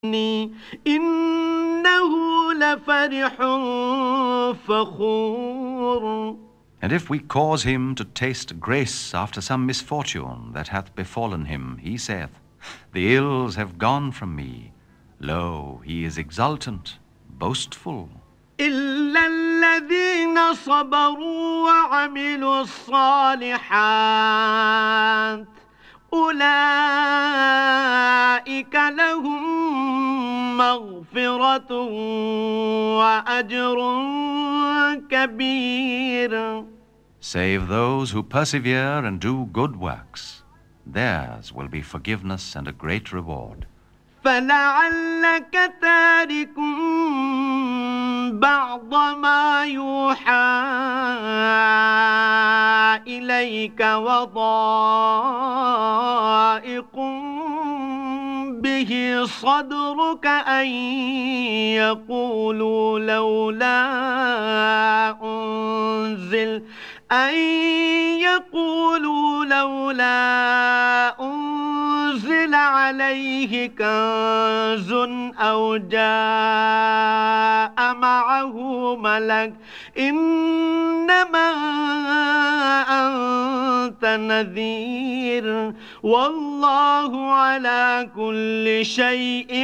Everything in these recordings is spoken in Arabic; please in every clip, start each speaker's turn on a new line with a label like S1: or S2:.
S1: إنه لفرح فخور.
S2: And if we cause him to taste grace after some misfortune that hath befallen him, he saith, The ills have gone from me. Lo, he is exultant, boastful.
S1: إلا الذين صبروا وعملوا الصالحات أولئك لهم مغفرة وأجر كبير.
S2: Save those who persevere and do good works. Theirs will be forgiveness and a great reward.
S1: فلعلك تارك بعض ما يوحى إليك وضائق به صدرك أن يقولوا لولا أنزل عليه كنز أو جاء معه ملك إنما أنت نذير والله على كل شيء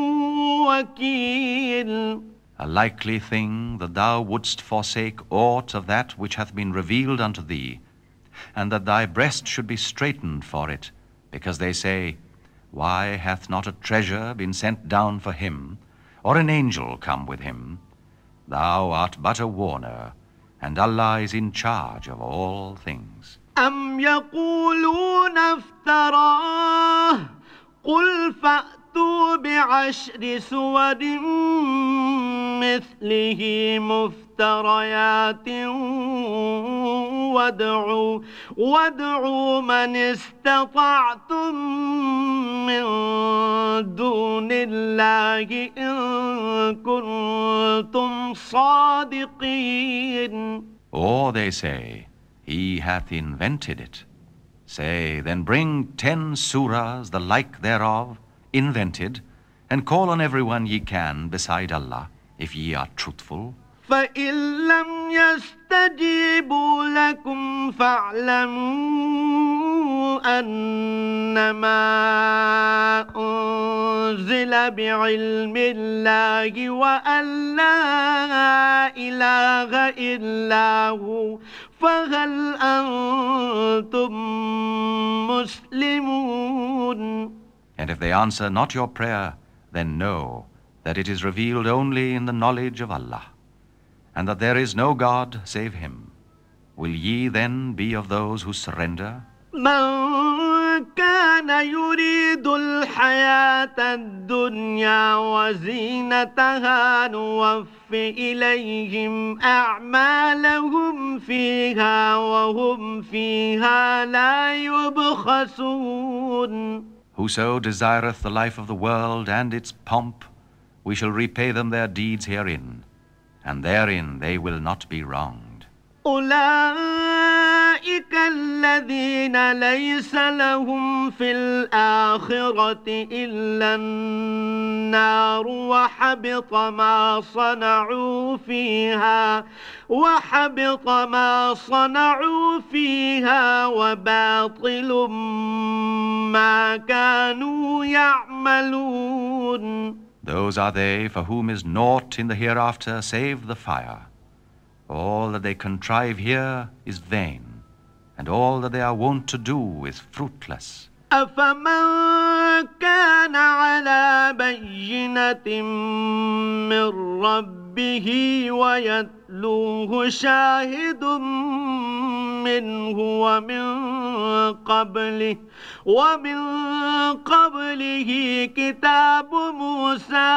S1: وكيل.
S2: A likely thing that thou wouldst forsake aught of that which hath been revealed unto thee, and that thy breast should be straitened for it, because they say, Why hath not a treasure been sent down for him, or an angel come with him? Thou art but a warner, and Allah is in charge of all things.
S1: أم يقولون افتراه قل فأتوا بعشر سور مثله مفتريات وادعوا من استطعتم من دون الله إن كنتم صادقين.
S2: Or they say, He hath invented it. Say, then bring 10 surahs, the like thereof, invented, and call on everyone ye can beside Allah, if ye are truthful.
S1: فإن لم يستجيبوا لكم فاعلموا أنما أنزل بعلم الله وأن لا إله إلا هو فهل أنتم مسلمون.
S2: And if they answer not your prayer, then know that it is revealed only in the knowledge of Allah, and that there is no God save Him. Will ye then be of those who surrender?
S1: من كان يريد الحياة الدنيا وزينتها نوف إليهم أعمالهم فيها وهم فيها لا يبخسون.
S2: Whoso desireth the life of the world and its pomp, we shall repay them their deeds herein, and therein they will not be wronged.
S1: أولئك الذين ليس لهم في الآخرة إلا النار وحبط ما صنعوا فيها وباطل ما كانوا يعملون.
S2: Those are they for whom is naught in the hereafter save the fire. All that they contrive here is vain, and all that they are wont to do is fruitless.
S1: أفمن كان على بينة من ربه ويتلوه شاهد منه ومن قبله كتاب موسى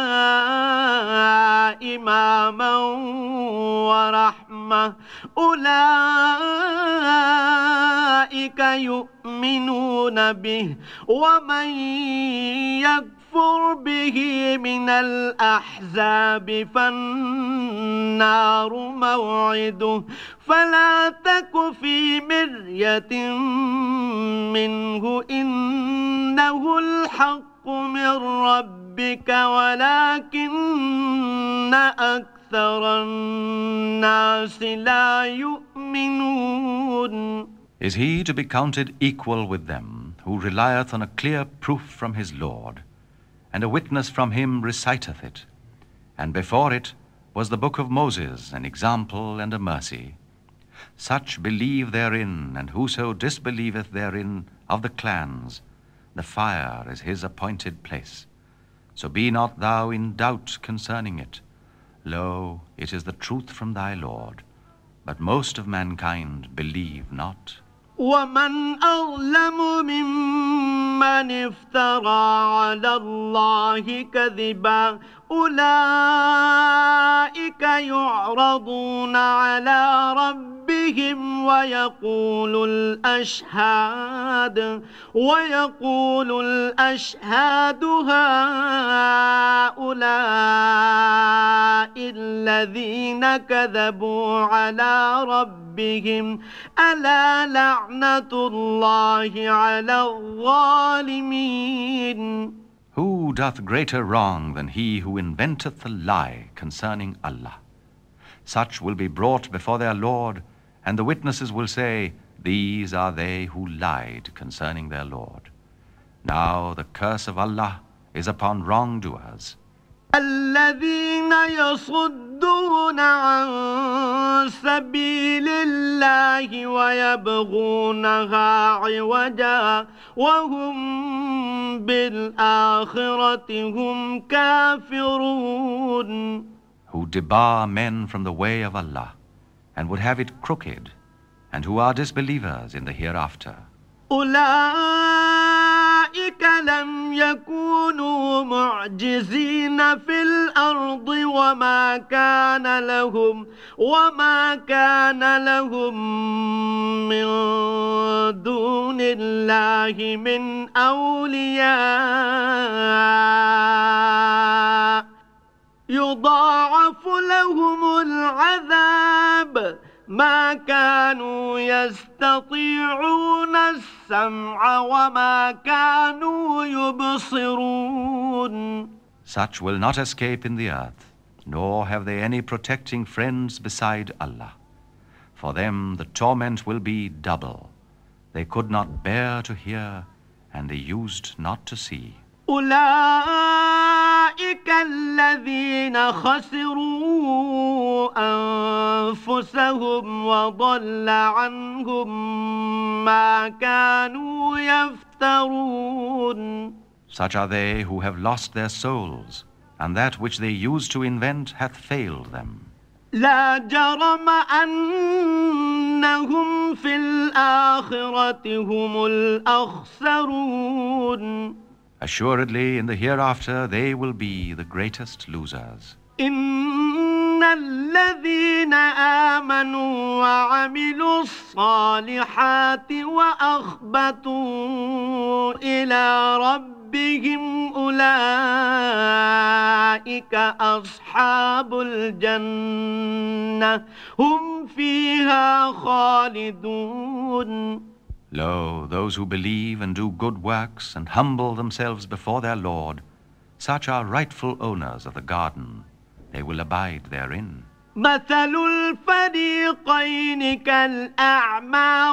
S1: إماما ورحمة أولئك يؤمنون به ومن يكفر به من الأحزاب فالنار موعده فلا تك في مرية منه إنه الحق الحق من ربك ولكن أكثر الناس لا يؤمنون.
S2: Is he to be counted equal with them, who relieth on a clear proof from his Lord, and a witness from him reciteth it? And before it was the book of Moses, an example and a mercy. Such believe therein, and whoso disbelieveth therein of the clans, the fire is his appointed place. So be not thou in doubt concerning it. Lo, it is the truth from thy Lord, but most of mankind believe not.
S1: ومن أظلم ممن افترى على الله كذبا أولئك يعرضون على ربهم ويقول الأشهاد هؤلاء الذين كذبوا على ربهم ألا لعنة الله على الظالمين.
S2: Who doth greater wrong than he who inventeth a lie concerning Allah? Such will be brought before their Lord, and the witnesses will say, These are they who lied concerning their Lord. Now the curse of Allah is upon wrongdoers.
S1: الذين يصدون عن سبيل الله ويبغونها عوجا وهم بالآخرة هم كافرون.
S2: Who debar men from the way of Allah and would have it crooked, and who are disbelievers in the hereafter.
S1: أولئك لم يكونوا معجزين في الأرض وما كان لهم من دون الله من أولياء يضاعف لهم العذاب ما كانوا يستطيعون السمع وما كانوا يبصرون.
S2: Such will not escape in the earth, nor have they any protecting friends beside Allah. For them the torment will be double. They could not bear to hear, and they used not to see.
S1: أولئك الذين خسروا أنفسهم وضل عنهم ما كانوا يفترون.
S2: Such are they who have lost their souls, and that which they used to invent hath failed them.
S1: لا جرم أنهم في الآخرة هم الأخسرون.
S2: Assuredly, in the hereafter they will be the greatest losers.
S1: إن الذين آمنوا وعملوا الصالحات وأخبتوا إلى ربهم أولئك أصحاب الجنة هم فيها خالدون.
S2: Lo, those who believe and do good works and humble themselves before their Lord, such are rightful owners of the garden. They will abide therein.
S1: مثل الفريقين كالأعمى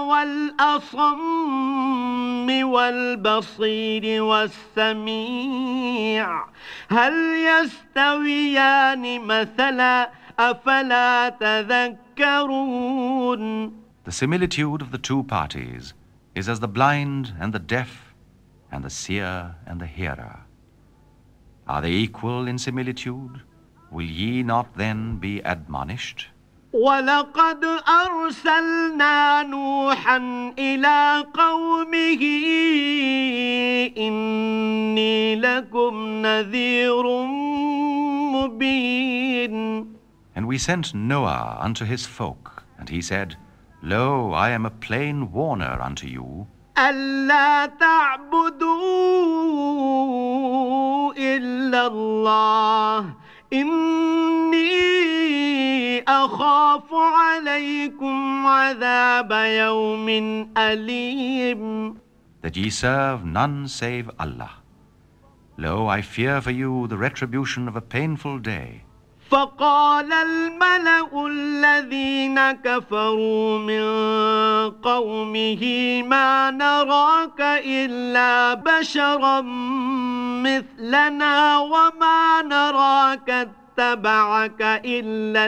S1: والأصم والبصير والسميع هل يستويان مثلا أفلا تذكرون.
S2: The similitude of the two parties is as the blind and the deaf and the seer and the hearer. Are they equal in similitude? Will ye not then be admonished?
S1: ولقد أرسلنا نوحا إلى قومه إني لكم نذير مبين.
S2: And we sent Noah unto his folk, and he said, Lo, I am a plain warner unto you.
S1: ألا تعبدوا إلا الله إني أخاف عليكم عذاب يوم أليم.
S2: That ye serve none save Allah. Lo, I fear for you the retribution of a painful day.
S1: فقال الملأ الذين كفروا من قومه ما نراك إلا بشرا مثلنا وما نراك اتبعك إلا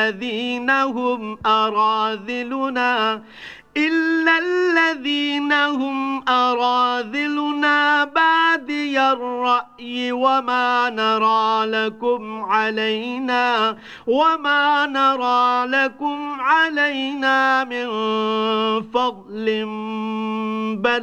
S1: الذين هم أراذلنا بادي الرأي وما نرى لكم علينا من فضل بل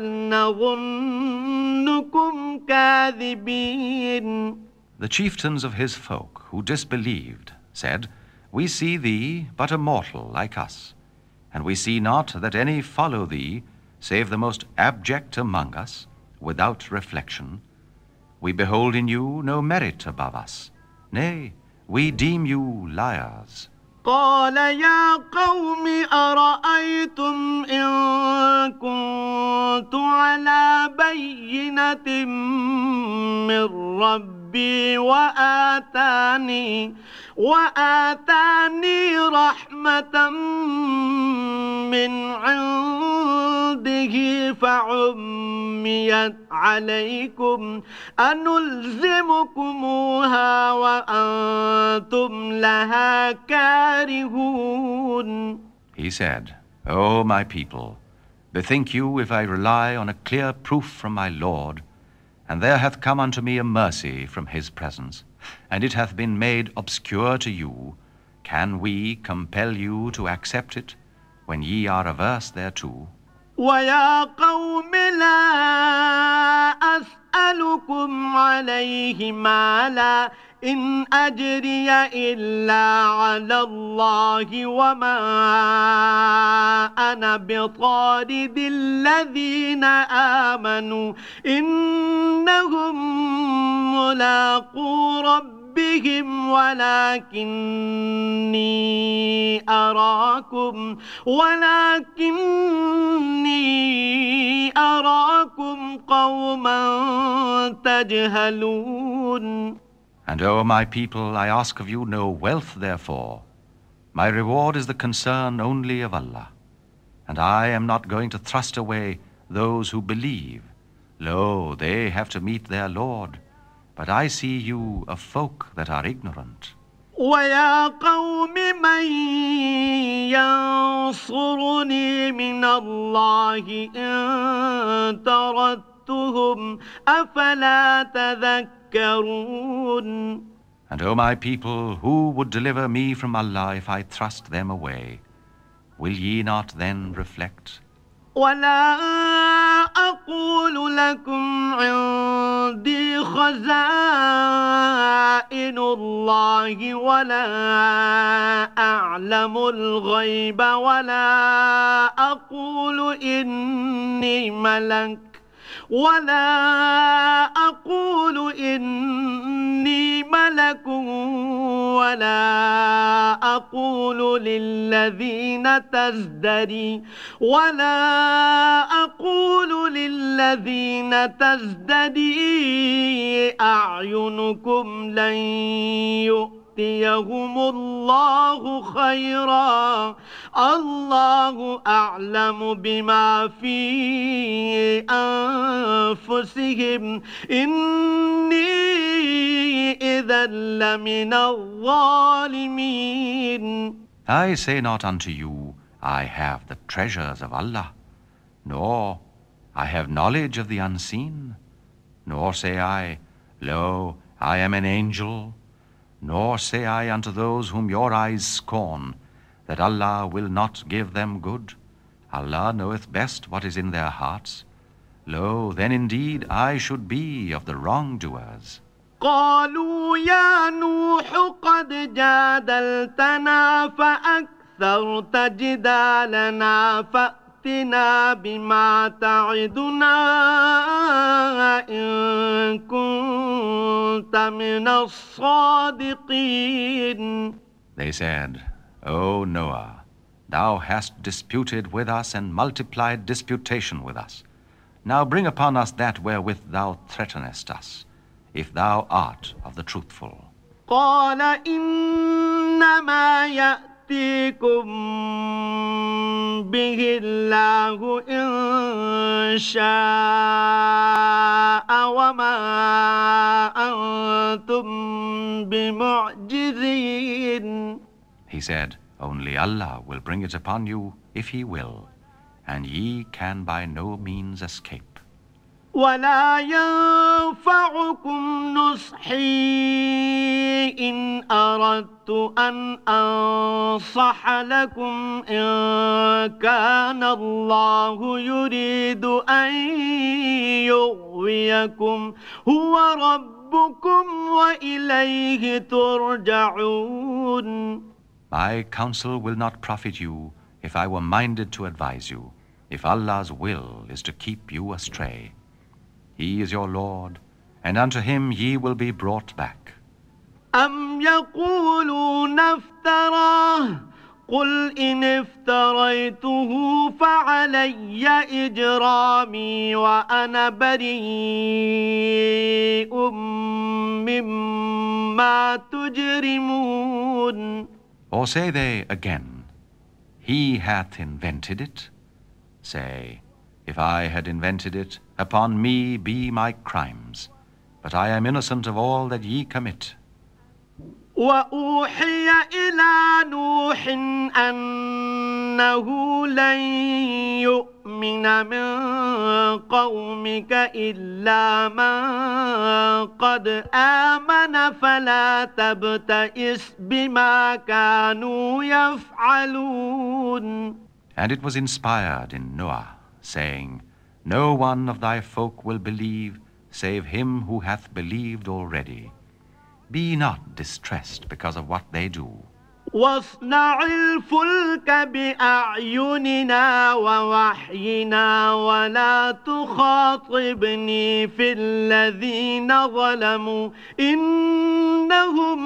S1: نظنكم كاذبين.
S2: The chieftains of his folk who disbelieved said, We see thee but a mortal like us, and we see not that any follow thee, save the most abject among us, without reflection. We behold in you no merit above us. Nay, we deem you liars.
S1: قال يا قوم أرأيتم إن كنت على بينة من ربي وآتاني رحمة من عنده فعميت عليكم أنلزمكموها وأنتم لها كارهون.
S2: He said, O my people, bethink you if I rely on a clear proof from my Lord, and there hath come unto me a mercy from his presence, and it hath been made obscure to you, can we compel you to accept it when ye are averse thereto?
S1: ويا قوم لا أسألكم عليه مالا إن أجري إلا على الله وما أنا بطارد الذين آمنوا إنهم ملاقو ربهم ولكني أراكم قوما تجهلون.
S2: And, O my people, I ask of you no wealth therefore. My reward is the concern only of Allah. And I am not going to thrust away those who believe. Lo, they have to meet their Lord. But I see you a folk that are ignorant.
S1: ويا قوم من ينصرني من الله إن طردتهم أفلا تذكرون.
S2: And, O my people, who would deliver me from Allah if I thrust them away? Will ye not then reflect?
S1: ولا أقول لكم عندي خزائن الله ولا أعلم الغيب ولا أقول إني ملك ولا أقول للذين تزدري أعينكم لن يؤتيهم الله خيرا الله أعلم بما في أنفسهم إني إذا لمن الظالمين.
S2: I say not unto you, I have the treasures of Allah, nor I have knowledge of the unseen, nor say I, Lo, I am an angel, nor say I unto those whom your eyes scorn, that Allah will not give them good. Allah knoweth best what is in their hearts. Lo, then indeed I should be of the wrongdoers.
S1: قالوا يا نوح قد جادلتنا فأكثرت جدالنا فأتنا بما تعدنا إن كنت من الصادقين.
S2: They said, O Noah, thou hast disputed with us and multiplied disputation with us. Now bring upon us that wherewith thou threatenest us, if thou art of the truthful.
S1: قال إنما يأتيكم به الله إن شاء وما أنتم بمعجزين.
S2: He said, Only Allah will bring it upon you if He will, and ye can by no means escape.
S1: ولا ينفعكم نصحي إن أردت أن أنصح لكم إن كان الله يريد أن يغويكم هو ربكم وإليه ترجعون.
S2: My counsel will not profit you if I were minded to advise you, if Allah's will is to keep you astray. He is your Lord, and unto Him ye will be brought back.
S1: أم يقولون افتراه قل إن افتريته فعلي إجرامي وأنا بريء مما تجرمون.
S2: Or say they again, He hath invented it? Say, if I had invented it, upon me be my crimes, but I am innocent of all that ye commit.
S1: وأوحي إلى نوح أنه لن يؤمن من قومك إلا من قد آمن فلا تبتئس بما كانوا يفعلون.
S2: And it was inspired in Noah, saying, No one of thy folk will believe, save him who hath believed already. Be not distressed because of what they do.
S1: واصنع الفلك بأعيننا ووحينا ولا تخاطبني في الذين ظلموا إنهم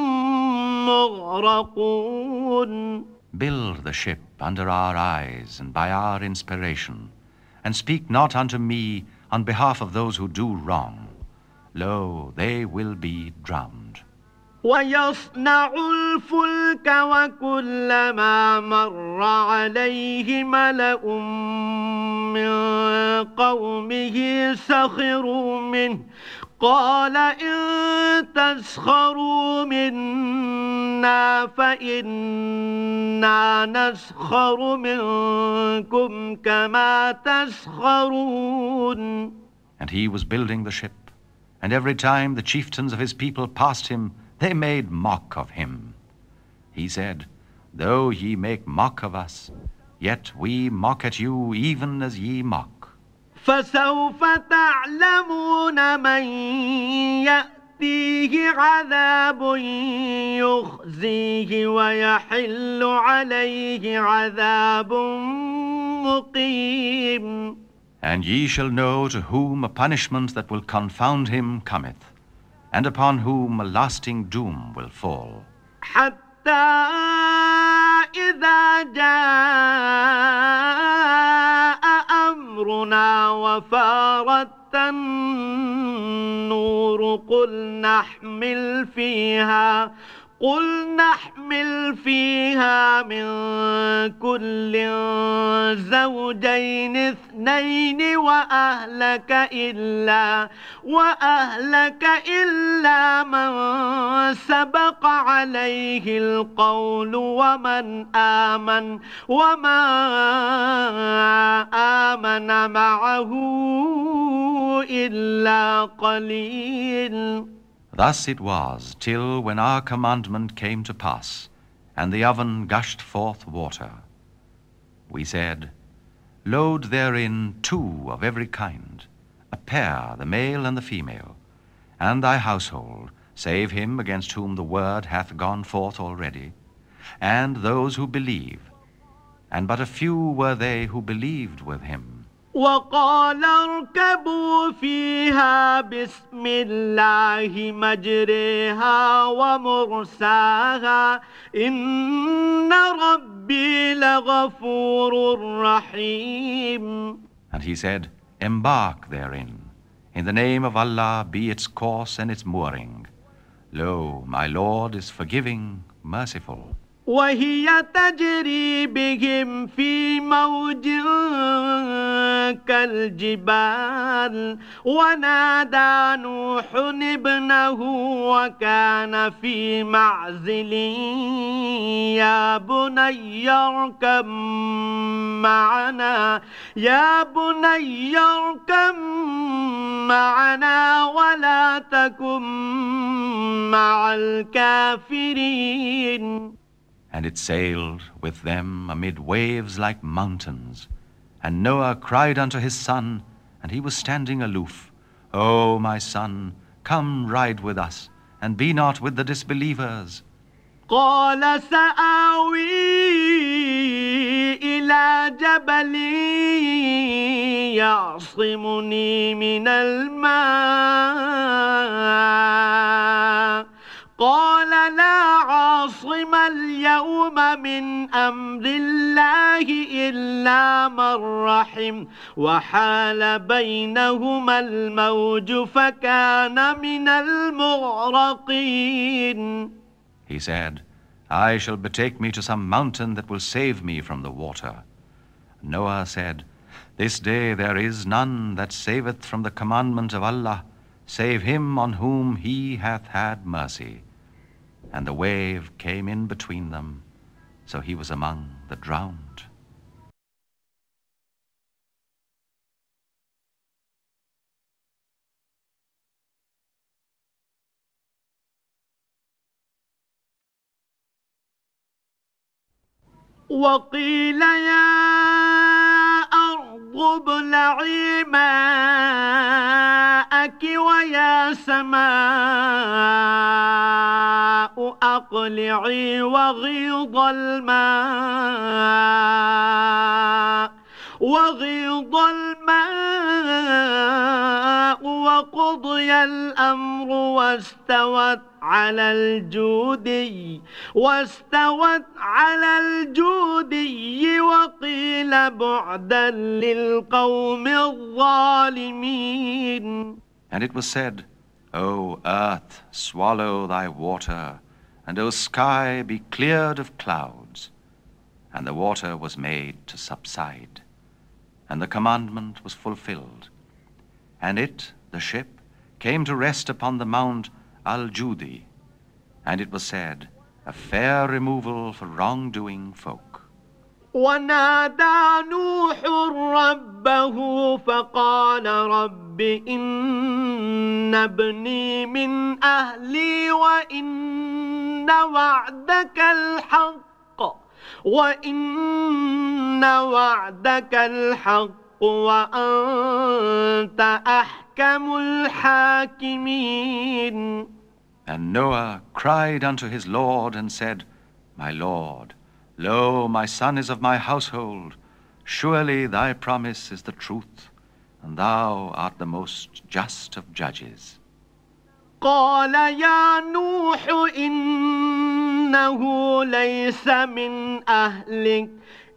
S1: مغرقون.
S2: Build the ship under our eyes and by our inspiration, and speak not unto me on behalf of those who do wrong. Lo, they will be drowned.
S1: ويصنع الفلك وكلما مر عليه ملأ من قومه سخروا منه قال إن تسخروا منا فإنا نسخر منكم كما تسخرون.
S2: And he was building the ship, and every time the chieftains of his people passed him, they made mock of him. He said, Though ye make mock of us, yet we mock at you even as ye mock.
S1: فسوف تعلمون من يأتيه عذاب يخزيه ويحل عليه عذاب مقيم.
S2: And ye shall know to whom a punishment that will confound him cometh, and upon whom a lasting doom will fall.
S1: حتى إذا جاء أمرنا وفارت النور قل نحمل فيها من كل زوجين اثنين وأهلك إلا من سبق عليه القول ومن آمن وما آمن معه إلا قليل.
S2: Thus it was, till when our commandment came to pass, and the oven gushed forth water. We said, Load therein 2 of every kind, a pair, the male and the female, and thy household, save him against whom the word hath gone forth already, and those who believe, and but a few were they who believed with him.
S1: وقال اركبوا فيها بسم الله مجريها ومرساها إن ربي لغفور رحيم.
S2: And he said, Embark therein, In the name of Allah be its course and its mooring. Lo, my Lord is forgiving, merciful.
S1: وهي تجري بهم في موج كالجبال ونادى نوح ابنه وكان في معزل يا بني اركب معنا ولا تكن مع الكافرين.
S2: And it sailed with them amid waves like mountains. And Noah cried unto his son, and he was standing aloof, O my son, come ride with us, and be not with the disbelievers.
S1: قال سآوي إلى جبل يعصمني من الماء قال لا عاصم اليوم من أمر الله إلا من رحم وحال بينهما الموج فكان من المغرقين.
S2: He said, I shall betake me to some mountain that will save me from the water. Noah said, This day there is none that saveth from the commandment of Allah, save him on whom he hath had mercy. And the wave came in between them, so he was among the drowned.
S1: وقيل يا أرض ابلعي ماءك ويا سماء أقلعي وغيض الماء وقضي الأمر واستوت على الجودي وقيل بعدا للقوم الظالمين.
S2: And it was said, O earth, swallow thy water, and O sky, be cleared of clouds. And the water was made to subside, and the commandment was fulfilled. And it, the ship, came to rest upon the Mount Al-Judi, and it was said, a fair removal for wrongdoing folk.
S1: ونادى نوح ربه فقال رب إن ابني من أهلي وإن وعدك الحق وأنت أحكم الحاكمين.
S2: And Noah cried unto his Lord and said, My Lord, lo, my son is of my household. Surely thy promise is the truth, and thou art the most just of judges.
S1: قال يا نوح إنه ليس من أهلك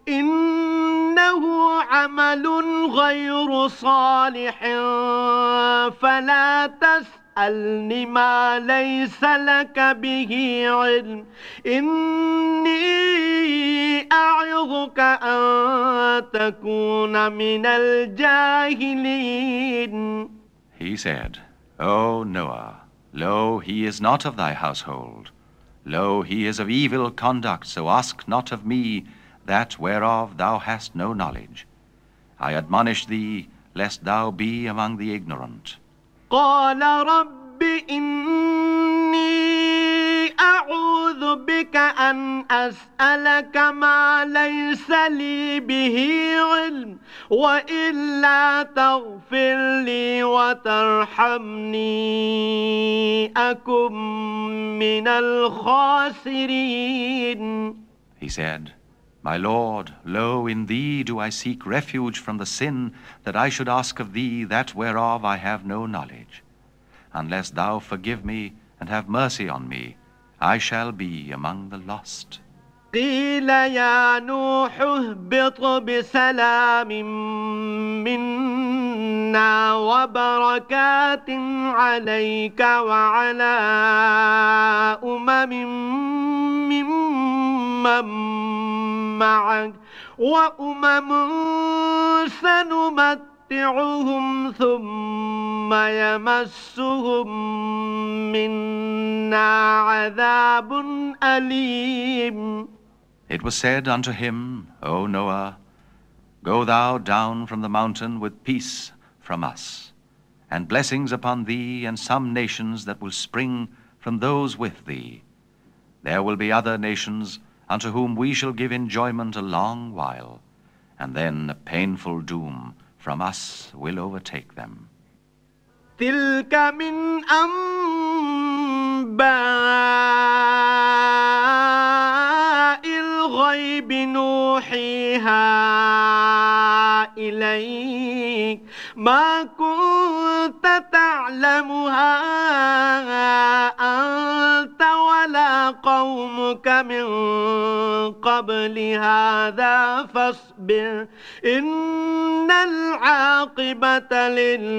S1: إنه عمل غير صالح فلا تسألني ما ليس لك به علم إني أعظك أن تكون من الجاهلين.
S2: He said, O Noah, lo, he is not of thy household. Lo, he is of evil conduct, so ask not of me that whereof thou hast no knowledge. I admonish thee, lest thou be among the ignorant.
S1: قال رب إني أعوذ بك أن أسألك ما ليس لي به علم وإلا تغفر لي وترحمني أكن من الخاسرين.
S2: He said, My Lord, lo, in thee do I seek refuge from the sin that I should ask of thee that whereof I have no knowledge. Unless thou forgive me and have mercy on me, I shall be among the lost.
S1: قيل يا نوح اهبط بسلام منا وبركات عليك وعلى ممن معك وأمم سنمتعهم ثم يمسهم منا عذاب أليم.
S2: It was said unto him, O Noah, Go thou down from the mountain with peace from us, and blessings upon thee and some nations that will spring from those with thee. There will be other nations unto whom we shall give enjoyment a long while, and then a painful doom from us will overtake them.
S1: تلك من أنباء الغيب نوحيها إليك ما كنت تعلمها أنت ولا قومك من قبل هذا فاصبر إن العاقبة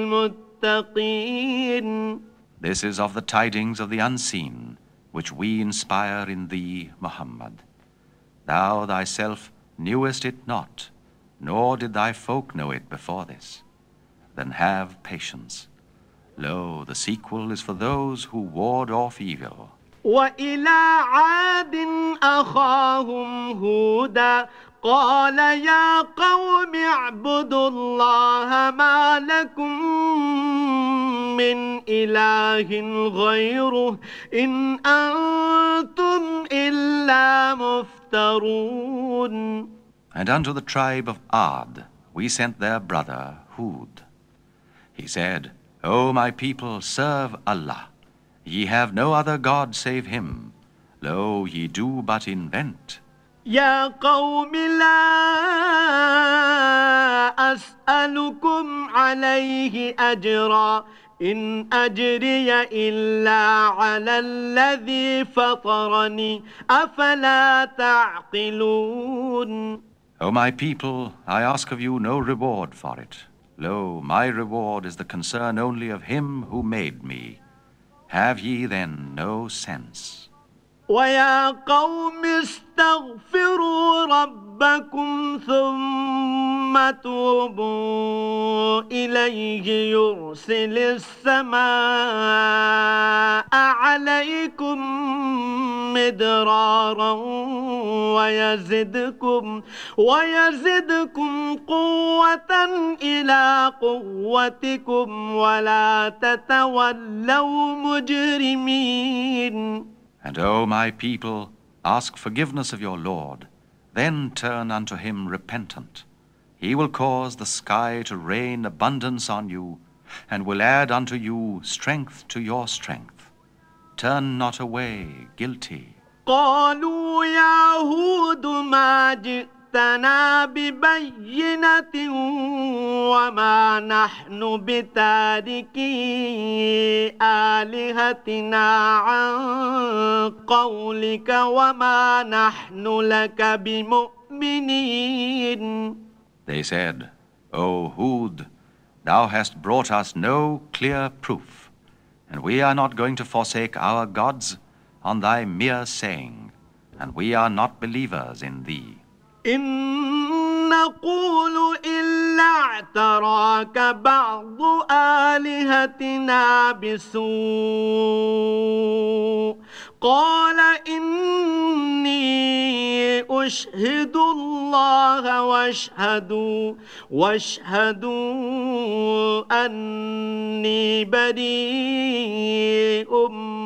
S1: للمتقين.
S2: This is of the tidings of the unseen, which we inspire in thee, Muhammad. Thou thyself knewest it not, nor did thy folk know it before this. Then have patience. Lo, the sequel is for those who ward off evil.
S1: وإلى عاد أخاهم هودا قال يا قوم اعبدوا الله ما لكم من إله غيره إن أنتم إلا مفترون.
S2: And unto the tribe of Ad we sent their brother Hud. He said, O my people, serve Allah. Ye have no other God save him. Lo, ye do but invent.
S1: يا قوم لا أسألكم عليه أجرا إن أجري إلا على الذي فطرني أفلا تعقلون.
S2: O my people, I ask of you no reward for it. Lo, my reward is the concern only of him who made me. Have ye then no sense?
S1: ويا قوم استغفروا ربكم ثم توبوا إليه يرسل السماء عليكم مدرارا ويزدكم قوة إلى قوتكم ولا تتولوا مجرمين.
S2: And, O my people, ask forgiveness of your Lord, then turn unto him repentant. He will cause the sky to rain abundance on you, and will add unto you strength to your strength. Turn not away guilty.
S1: قالوا يا هود ما جئتنا ببينة وما نحن بتاركي آلهتنا عن قولك وما نحن لك بمؤمنين.
S2: They said, O Hud, thou hast brought us no clear proof, and we are not going to forsake our gods on thy mere saying, and we are not believers in thee.
S1: إن نقول إلا اعتراك بعض آلهتنا بسوء قال إني أشهد الله واشهدوا أني بريء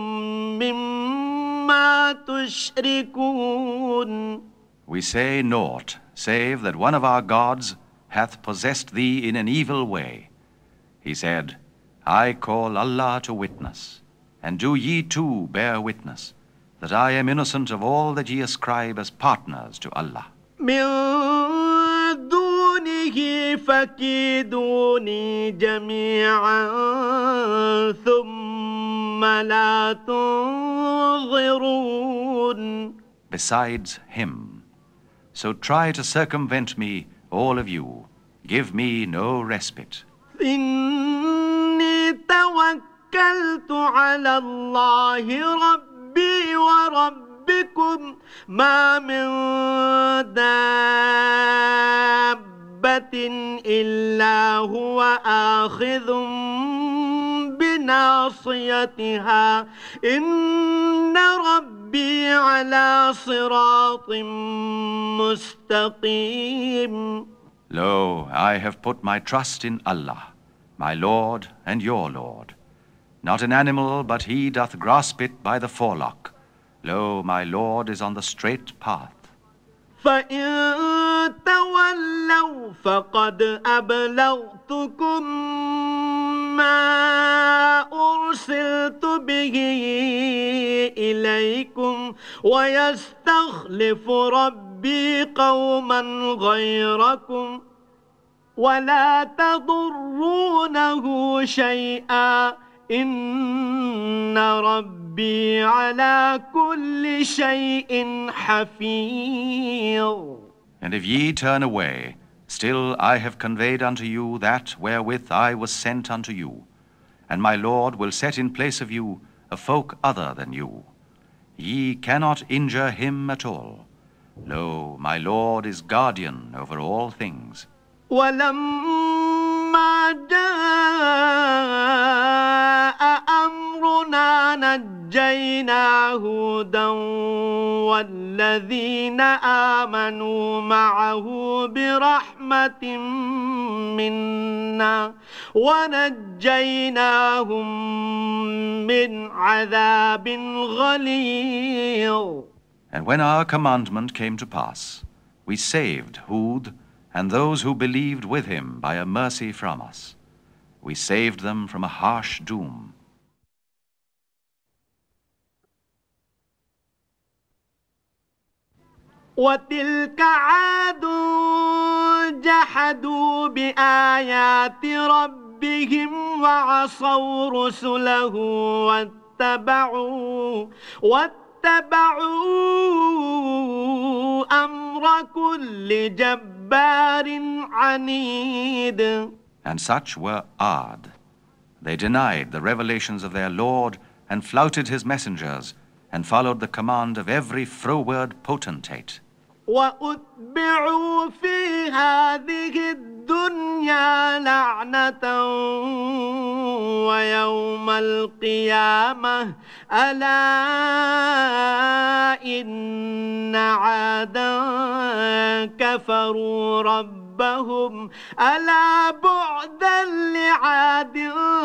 S1: مما تشركون.
S2: We say naught, save that one of our gods hath possessed thee in an evil way. He said, I call Allah to witness, and do ye too bear witness, that I am innocent of all that ye ascribe as partners to Allah.
S1: من دونه فكيدوني جميعا ثم لا تنظرون.
S2: Besides him. So try to circumvent me, all of you. Give me no respite.
S1: إني توكلت على الله ربي وربكم ما من دابة إلا هو آخذ بناصيتها إن ربي على صراط مستقيم.
S2: Lo, I have put my trust in Allah, my Lord and your Lord. Not an animal, but he doth grasp it by the forelock. Lo, my Lord is on the straight path.
S1: فإن تولوا فقد أبلغتكم ما أرسلت به إليكم ويستخلف ربي قوما غيركم ولا تضرونه شيئا إن ربي على كل شيء حفيظ.
S2: And if ye turn away, still I have conveyed unto you that wherewith I was sent unto you, and my Lord will set in place of you a folk other than you. Ye cannot injure him at all. Lo, my Lord is guardian over all things.
S1: ولما جاء أمرنا نجينا هودا والذين آمنوا معه برحمة منا ونجيناهم من عذاب غليظ.
S2: And when our commandment came to pass, we saved Hud and those who believed with him by a mercy from us. We saved them from a harsh doom.
S1: وتلك عاد جحدوا بآيات ربهم وعصوا رسله واتبعوا أمر كل جبار عنيد.
S2: And such were Ad. They denied the revelations of their Lord and flouted his messengers and followed the command of every froward potentate.
S1: وأتبعوا في هذه الدنيا لعنة ويوم القيامة ألا إن عادا كفروا ربهم ألا بعدا لعاد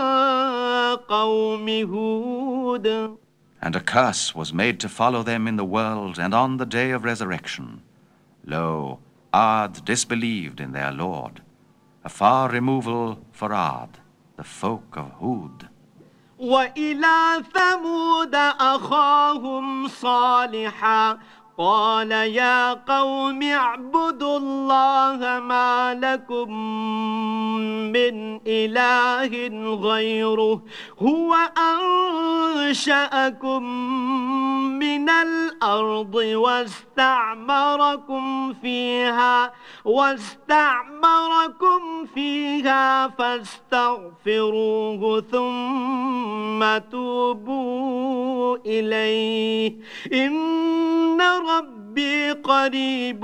S1: قوم هود.
S2: And a curse was made to follow them in the world and on the day of resurrection. Lo, Ad disbelieved in their Lord. A far removal for Ad, the folk of Hud.
S1: وإلى ثمود أخاهم صالحا قال يا قوم اعبدوا الله ما لكم من إله غيره هو أنشأكم من الأرض واستعمركم فيها فاستغفروه ثم توبوا إليه إن ربي قريب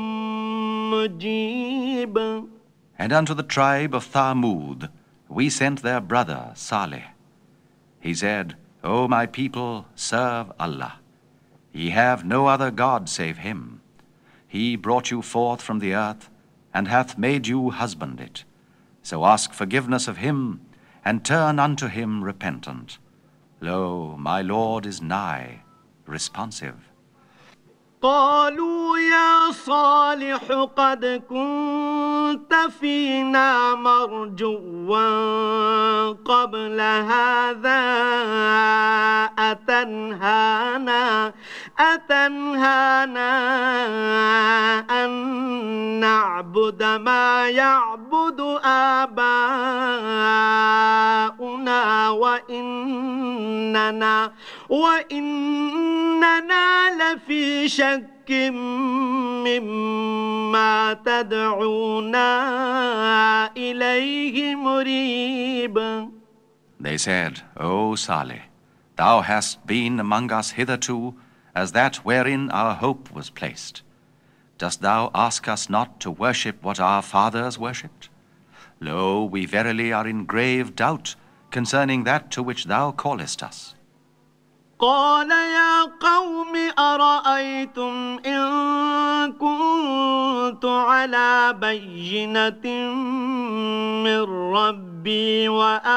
S1: مجيب.
S2: And unto the tribe of Thamud we sent their brother Saleh. He said, O my people, serve Allah. Ye have no other God save him. He brought you forth from the earth, and hath made you husband it. So ask forgiveness of him, and turn unto him repentant. Lo, my Lord is nigh, responsive.
S1: قالوا يا صالح قد كنت فينا مرجوا قبل هذا أتنهانا أن نعبد ما يعبد آباؤنا وإننا لفي شك مما ما تدعونا إليه مريب.
S2: They said, O Saleh, thou hast been among us hitherto as that wherein our hope was placed. Dost thou ask us not to worship what our fathers worshipped? Lo, we verily are in grave doubt concerning that to which thou callest us.
S1: قال يا قوم أرأيتم إن كنت على بينة من ربي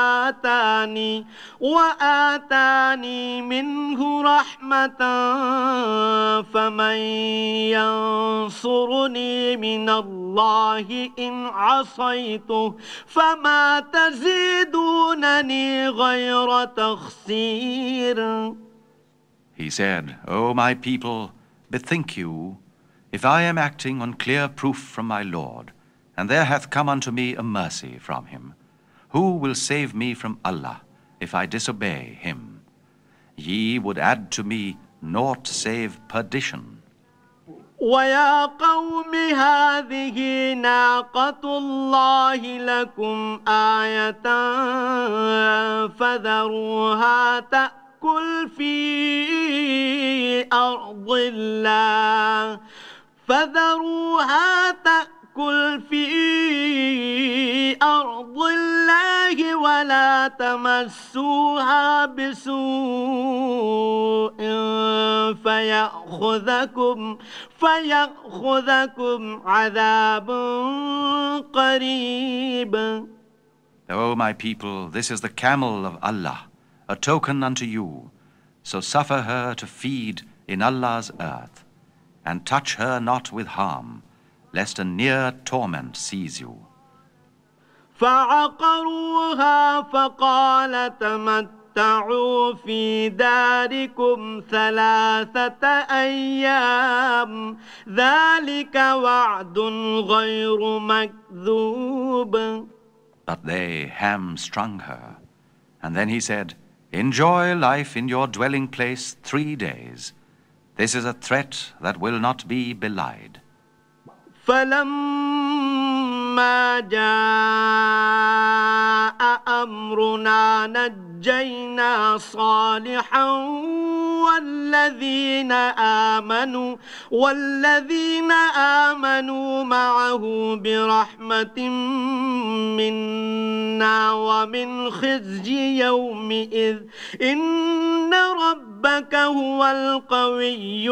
S1: وآتاني منه رحمة فمن ينصرني من الله إن عصيته فما تزيدونني غير تخسير.
S2: He said, O my people, bethink you, if I am acting on clear proof from my Lord, and there hath come unto me a mercy from him, who will save me from Allah if I disobey him? Ye would add to me naught save perdition.
S1: ويا قوم هذه ناقة الله لكم آية فذروها تأكل في أرض الله ولا تمسوها بسوء فيأخذكم عذاب قريب.
S2: O my people, this is the camel of Allah, a token unto you. So suffer her to feed in Allah's earth, and touch her not with harm, lest a near torment seize you.
S1: فعقروها فقال تمتعوا في داركم 3 أيام ذلك وعد غير مكذوب.
S2: But they hamstrung her. And then he said, Enjoy life in your dwelling place 3 days. This is a threat that will not be belied.
S1: فلما جاء أمرنا نجينا صالحا والذين آمنوا معه برحمة منا ومن خزي يومئذ إن ربك هو القوي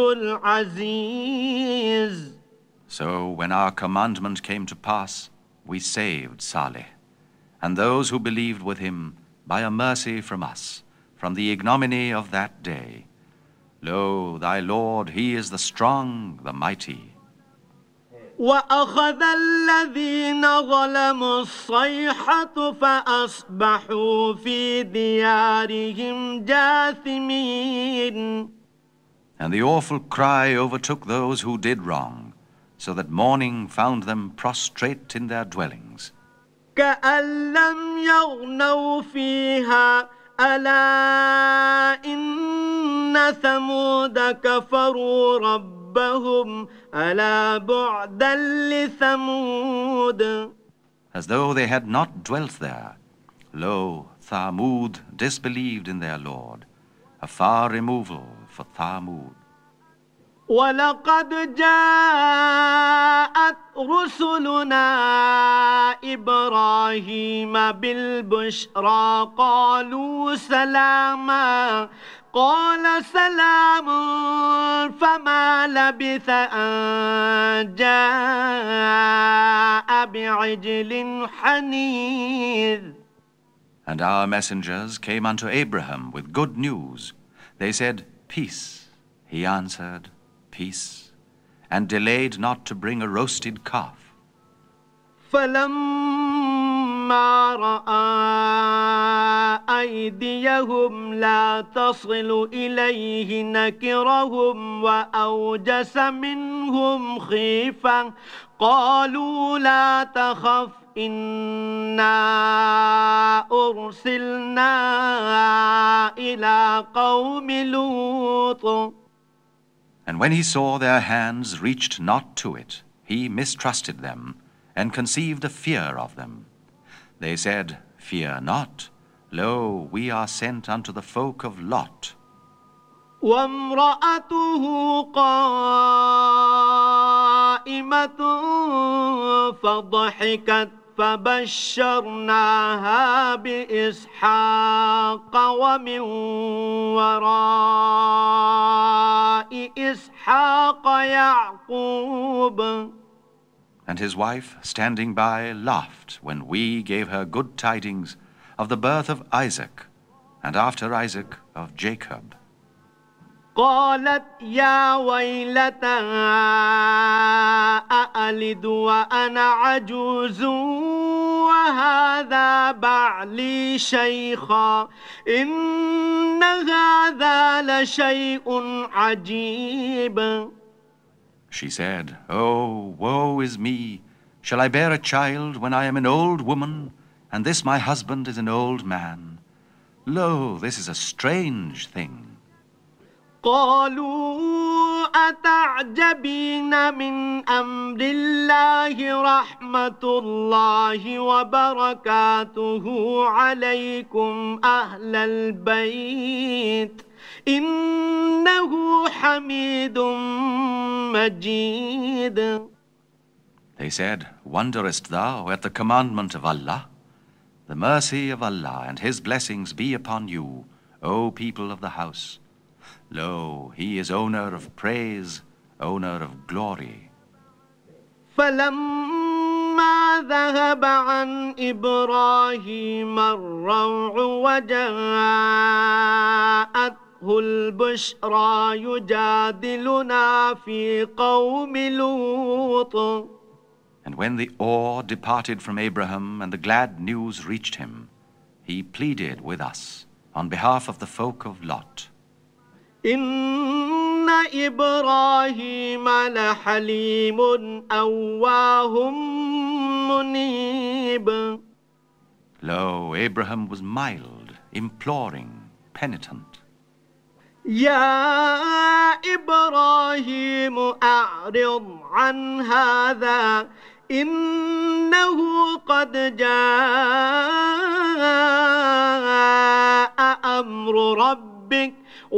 S1: العزيز.
S2: So when our commandment came to pass, we saved Saleh, and those who believed with him by a mercy from us, from the ignominy of that day. Lo, thy Lord, he is the strong, the mighty.
S1: وأخذ الذين ظلموا الصيحة فأصبحوا في ديارهم جاثمين.
S2: And the awful cry overtook those who did wrong, so that morning found them prostrate in their dwellings.
S1: كأن لم يغنوا فيها ألا إن ثمود كفروا ربهم ألا بعدا لثمود.
S2: As though they had not dwelt there. Lo, Thamud disbelieved in their Lord. A far removal for Thamud.
S1: ولقد جاءت رسلنا إبراهيم بالبشرى قالوا سلاما قال سلام فما لبث أن جاء بعجل حنيذ.
S2: And our messengers came unto Abraham with good news. They said, Peace. He answered, Peace, and delayed not to bring a roasted calf.
S1: فلما رأى أيديهم لا تصل إليه نكرهم وأوجس منهم خيفة قالوا لا تخف إنا أرسلنا إلى قوم لوط.
S2: And when he saw their hands reached not to it, he mistrusted them and conceived a fear of them. They said, Fear not. Lo, we are sent unto the folk of Lot.
S1: وامرأته قائمة فضحكت فبشرناها بإسحاق ومن وراء إسحاق يعقوب.
S2: And his wife, standing by, laughed when we gave her good tidings of the birth of Isaac, and after Isaac of Jacob.
S1: قالت يا ويلتى أألد وأنا عجوز وهذا بعلي شيخا إن هذا لشيء عجيب.
S2: She said, Oh, woe is me! Shall I bear a child when I am an old woman, and this my husband is an old man? Lo, this is a strange thing.
S1: قالوا أتعجبين من أمر الله رحمة الله وبركاته عليكم أهل البيت إنه حميد مجيد.
S2: They said, Wonderest thou at the commandment of Allah? The mercy of Allah and His blessings be upon you, O people of the house. Lo, He is owner of praise, owner of glory.
S1: فلما ذهب عن إبراهيم الروع وجاءته البشرى يجادلنا في قوم لوط.
S2: And when the awe departed from Abraham and the glad news reached him, he pleaded with us on behalf of the folk of Lot.
S1: إن إبراهيم لحليم أواه منيب.
S2: Lo, Abraham was mild, imploring, penitent.
S1: يا إبراهيم أعرض عن هذا إنه قد جاء أمر ربك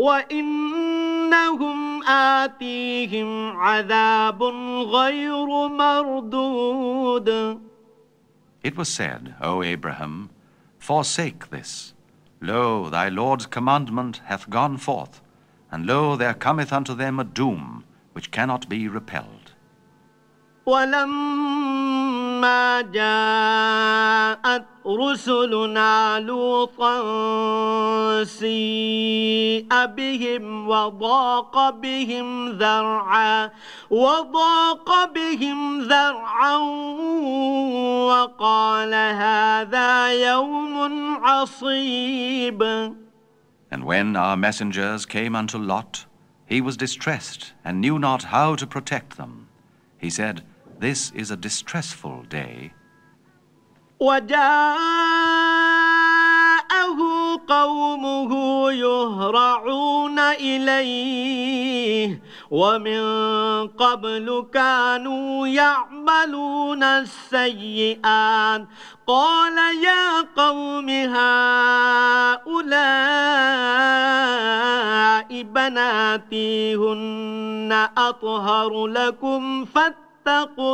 S1: وإنهم آتيهم عذاب غير مردود.
S2: It was said, O Abraham, forsake this. Lo, thy Lord's commandment hath gone forth, and lo, there cometh unto them a doom which cannot be repelled.
S1: ولما جاءت رسلنا لوطا سيء بهم وضاق بهم ذرعا وقال هذا يوم عصيب.
S2: And when our messengers came unto Lot, he was distressed and knew not how to protect them. He said, This is a distressful day.
S1: وجاءه قومه يهرعون إليه ومن قبل كانوا يعملون السيئات قال يا قوم هؤلاء بناتي هن أطهر لكم فاتقوا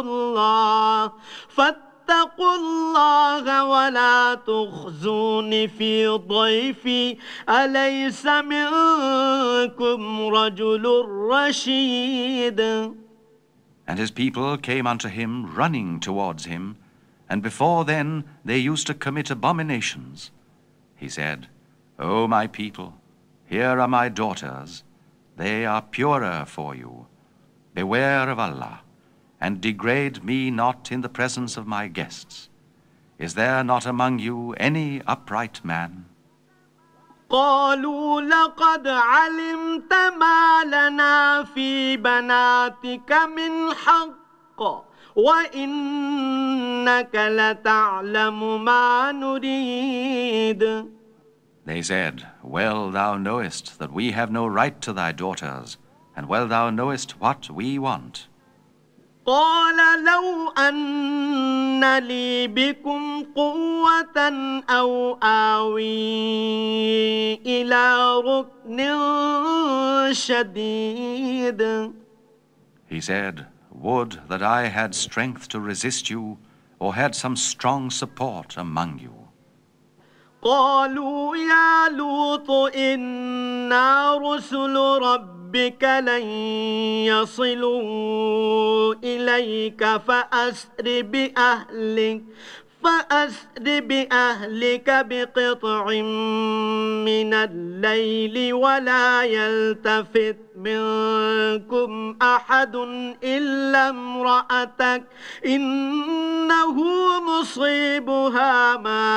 S1: الله ولا تخزون في ضيفي أليس منكم رجل رشيد.
S2: And his people came unto him, running towards him, and before then they used to commit abominations. He said, O my people, here are my daughters. They are purer for you. Beware of Allah, and degrade me not in the presence of my guests. Is there not among you any upright man?
S1: قالوا لقد علمت ما لنا في بناتك من حق وإنك لتعلم ما نريد.
S2: They said, Well thou knowest that we have no right to thy daughters, and well thou knowest what we want.
S1: قال لو أن لي بكم قوة أو آوي إلى ركن شديد.
S2: He said, "Would that I had strength to resist you, or had some strong support among you."
S1: قالوا يا لوط إنا رسل ربك لن يصلوا إليك فأسر بأهلك بقطع من الليل ولا يلتفت منكم أحد إلا امرأتك إنه مصيبها ما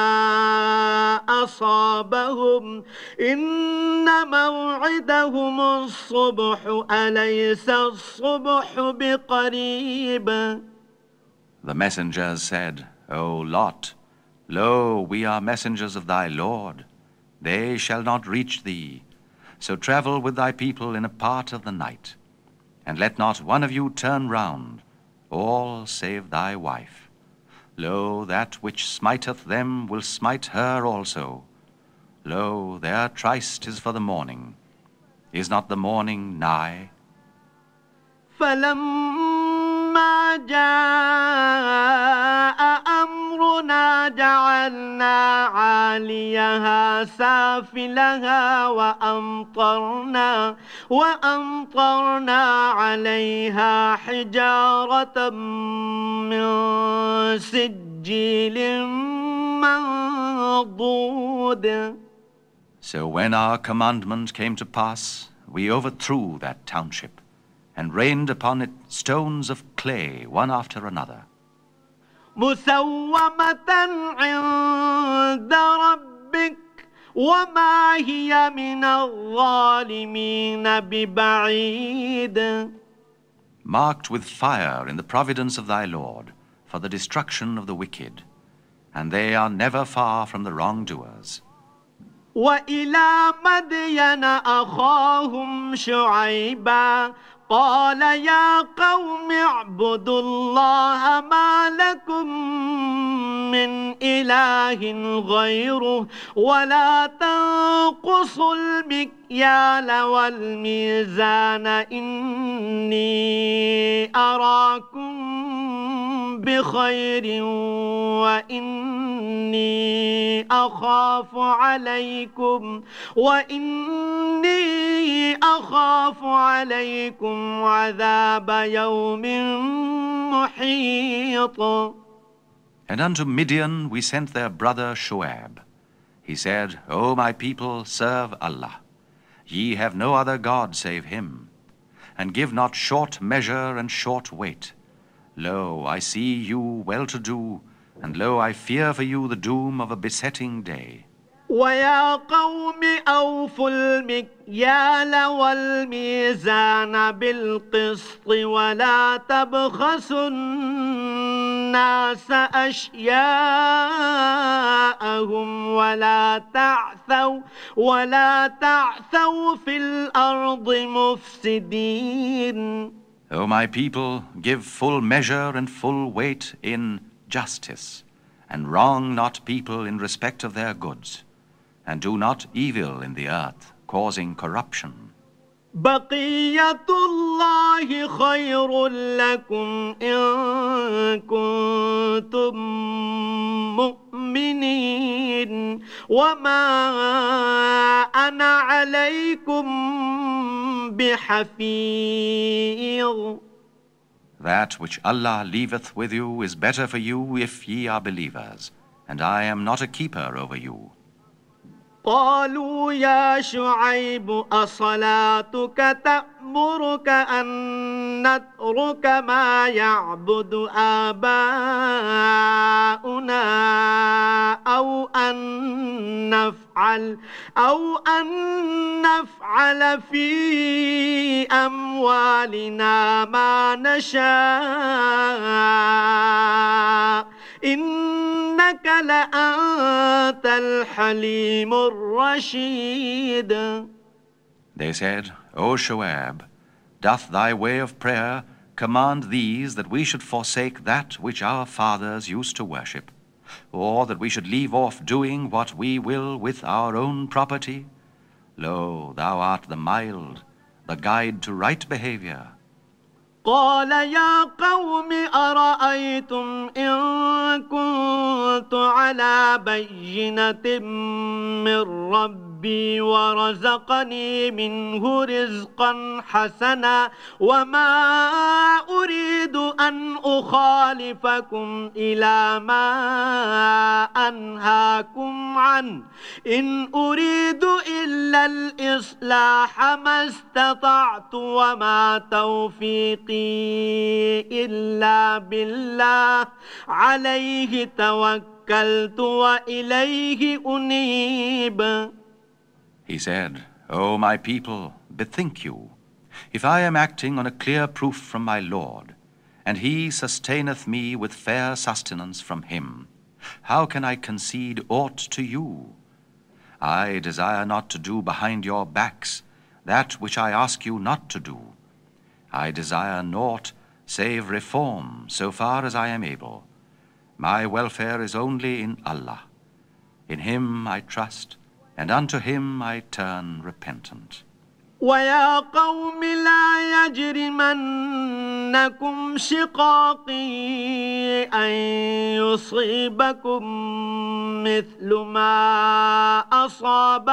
S1: أصابهم إن موعدهم الصبح أليس الصبح بقريب.
S2: The messengers said, "O Lot, lo, we are messengers of thy Lord. They shall not reach thee. So travel with thy people in a part of the night, and let not one of you turn round, all save thy wife. Lo, that which smiteth them will smite her also. Lo, their tryst is for the morning. Is not the morning nigh?"
S1: فلما جاء أمرنا جعلنا عاليها سافلها وأمطرنا عليها حجارة من سجيل منضود.
S2: So when our commandment came to pass, we overthrew that township, and rained upon it stones of clay one after another.
S1: مسومة عند ربك وما هي من الظالمين ببعيد.
S2: Marked with fire in the providence of thy Lord, for the destruction of the wicked, and they are never far from the wrongdoers.
S1: وإلى مدين أخاهم شعيبا قال يا قوم اعبدوا الله ما لكم من إله غيره ولا تنقصوا المكيال والميزان إني أراكم بخير وإني أخاف عليكم عذاب يوم محيط.
S2: And unto Midian we sent their brother Shoab. He said, "O my people, serve Allah. Ye have no other God save him. And give not short measure and short weight. Lo, I see you well-to-do, and lo, I fear for you the doom of a besetting day."
S1: ويا قوم أوفوا المكيال والميزان بالقسط ولا تبخسوا الناس أشياءهم ولا تعثوا في الأرض مفسدين.
S2: O my people, give full measure and full weight in justice, and wrong not people in respect of their goods, and do not evil in the earth, causing corruption.
S1: بقية الله خير لكم إن كنتم مؤمنين وما أنا عليكم بحفيظ.
S2: That which Allah leaveth with you is better for you if ye are believers, and I am not a keeper over you.
S1: قالوا يا شعيب أصلاتك تأمرك أن نترك ما يعبد آباؤنا أو أن نفعل في أموالنا ما نشاء إنك لأنت الحليم الرشيد.
S2: They said, "O Shoab, doth thy way of prayer command these that we should forsake that which our fathers used to worship, or that we should leave off doing what we will with our own property? Lo, thou art the mild, the guide to right behavior.
S1: قال يا قوم أرأيتم إن كنت على بينة من ربي ورزقني منه رزقا حسنا وما أريد أن أخالفكم إلى ما أنهاكم عنه إن أريد إلا الإصلاح ما استطعت وما توفيقي إلا بالله عليه توكلت وإليه أنيب.
S2: He said, O my people, bethink you, if I am acting on a clear proof from my Lord, and he sustaineth me with fair sustenance from him, how can I concede aught to you? I desire not to do behind your backs that which I ask you not to do. I desire naught save reform so far as I am able. My welfare is only in Allah. In him I trust, and unto him I turn repentant.
S1: ويا قوم لا يجرمنكم شقاقي أن يصيبكم مثل ما أصاب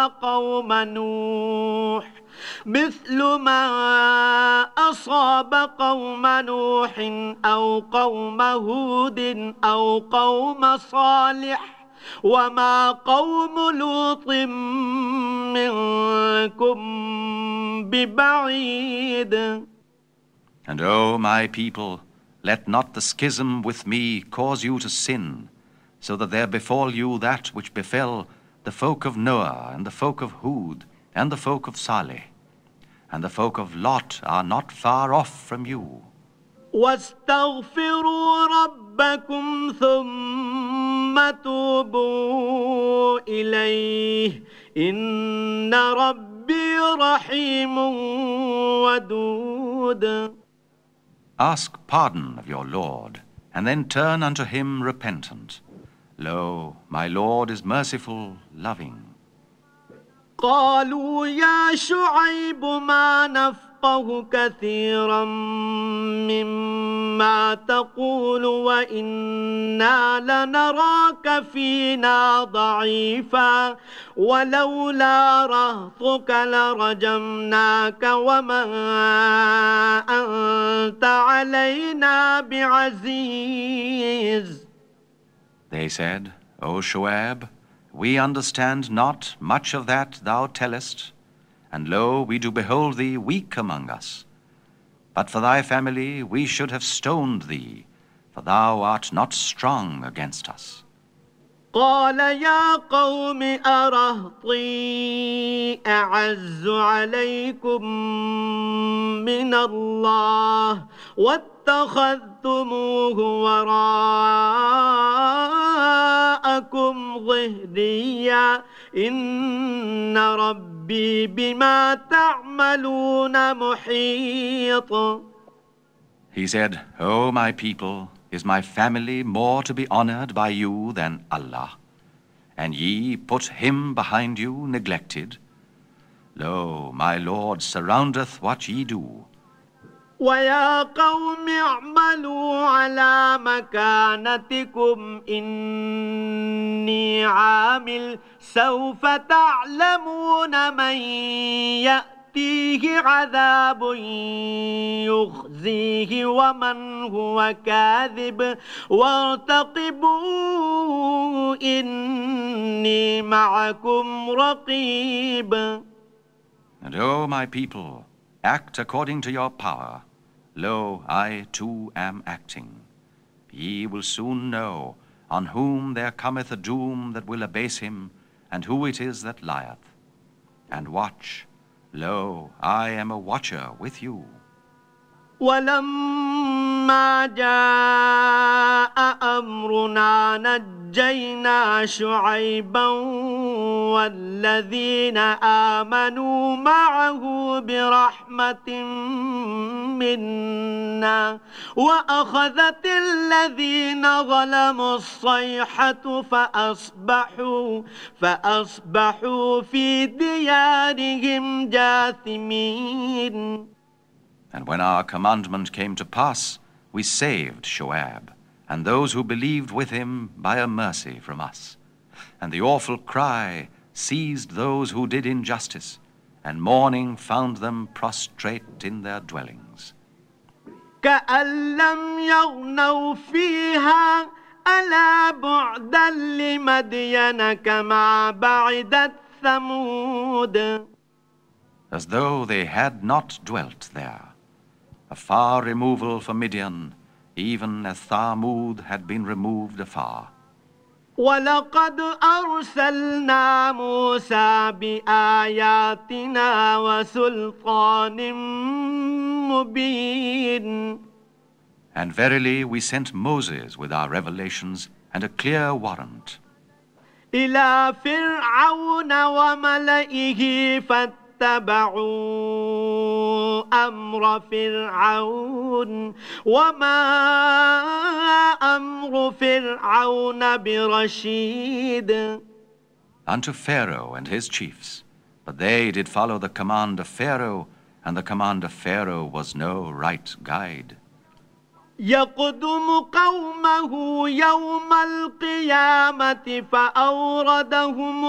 S1: قوم نوح أو قوم هود أو قوم صالح وما قوم لوط منكم ببعيد.
S2: And O my people, let not the schism with me cause you to sin, so that there befall you that which befell the folk of Noah, and the folk of Hud, and the folk of Saleh, and the folk of Lot are not far off from you.
S1: واستغفروا ربكم ثم توبوا إليه إن ربي رحيم ودود.
S2: Ask pardon of your Lord, and then turn unto him repentant. Lo, my Lord is merciful, loving.
S1: قالوا يا شعيب ما نفقه كثيرا مما تقول وإنا لنراك فينا ضعيفا ولولا رهطك لرجمناك وما أنت علينا بعزيز.
S2: They said, O Shu'aib, we understand not much of that thou tellest, and lo, we do behold thee weak among us. But for thy family we should have stoned thee, for thou art not strong against us.
S1: قال يا قوم أرهطي أعز عليكم من الله واتخذتموه وراءكم ظهريا إن ربي بما تعملون محيط.
S2: He said, O my people, is my family more to be honored by you than Allah? And ye put him behind you neglected? Lo, my Lord surroundeth what ye do.
S1: ويا قوم اعملوا على مكانتكم إني عامل سوف تعلمون من يأتيه عذاب يخزيه ومن هو كاذب وارتقبوا إني معكم رقيب.
S2: And O my people, act according to your power. Lo, I too am acting. Ye will soon know on whom there cometh a doom that will abase him, and who it is that lieth. And watch, lo, I am a watcher with you.
S1: ولما جاء أمرنا نجينا شعيبا والذين آمنوا معه برحمة منا وأخذت الذين ظلموا الصيحة فأصبحوا في ديارهم جاثمين.
S2: And when our commandment came to pass, we saved Shoab, and those who believed with him by a mercy from us. And the awful cry seized those who did injustice, and mourning found them prostrate in their dwellings.
S1: كأن لم يغنوا فيها ألا بعدا لمدين كما بعدت ثمود.
S2: As though they had not dwelt there. A far removal for Midian, even as Thamud had been removed afar.
S1: ولقد أرسلنا موسى بآياتنا وسلطان مبين.
S2: And verily we sent Moses with our revelations and a clear warrant.
S1: إلى فرعون وملئه فاتبعوا أمر فرعون وما أمر فرعون برشيد.
S2: Unto Pharaoh and his chiefs, but they did follow the command of Pharaoh, and the command of Pharaoh was no right guide.
S1: يقدم قومه يوم القيامة فأوردهم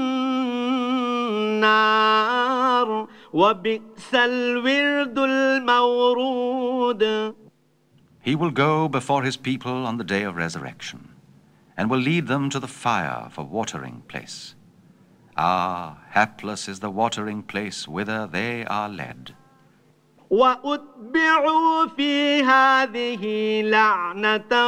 S1: النار وبئس الورد المورود.
S2: He will go before his people on the day of resurrection, and will lead them to the fire for watering place. Ah, hapless is the watering place whither they are led.
S1: وأتبعوا في هذه لعنة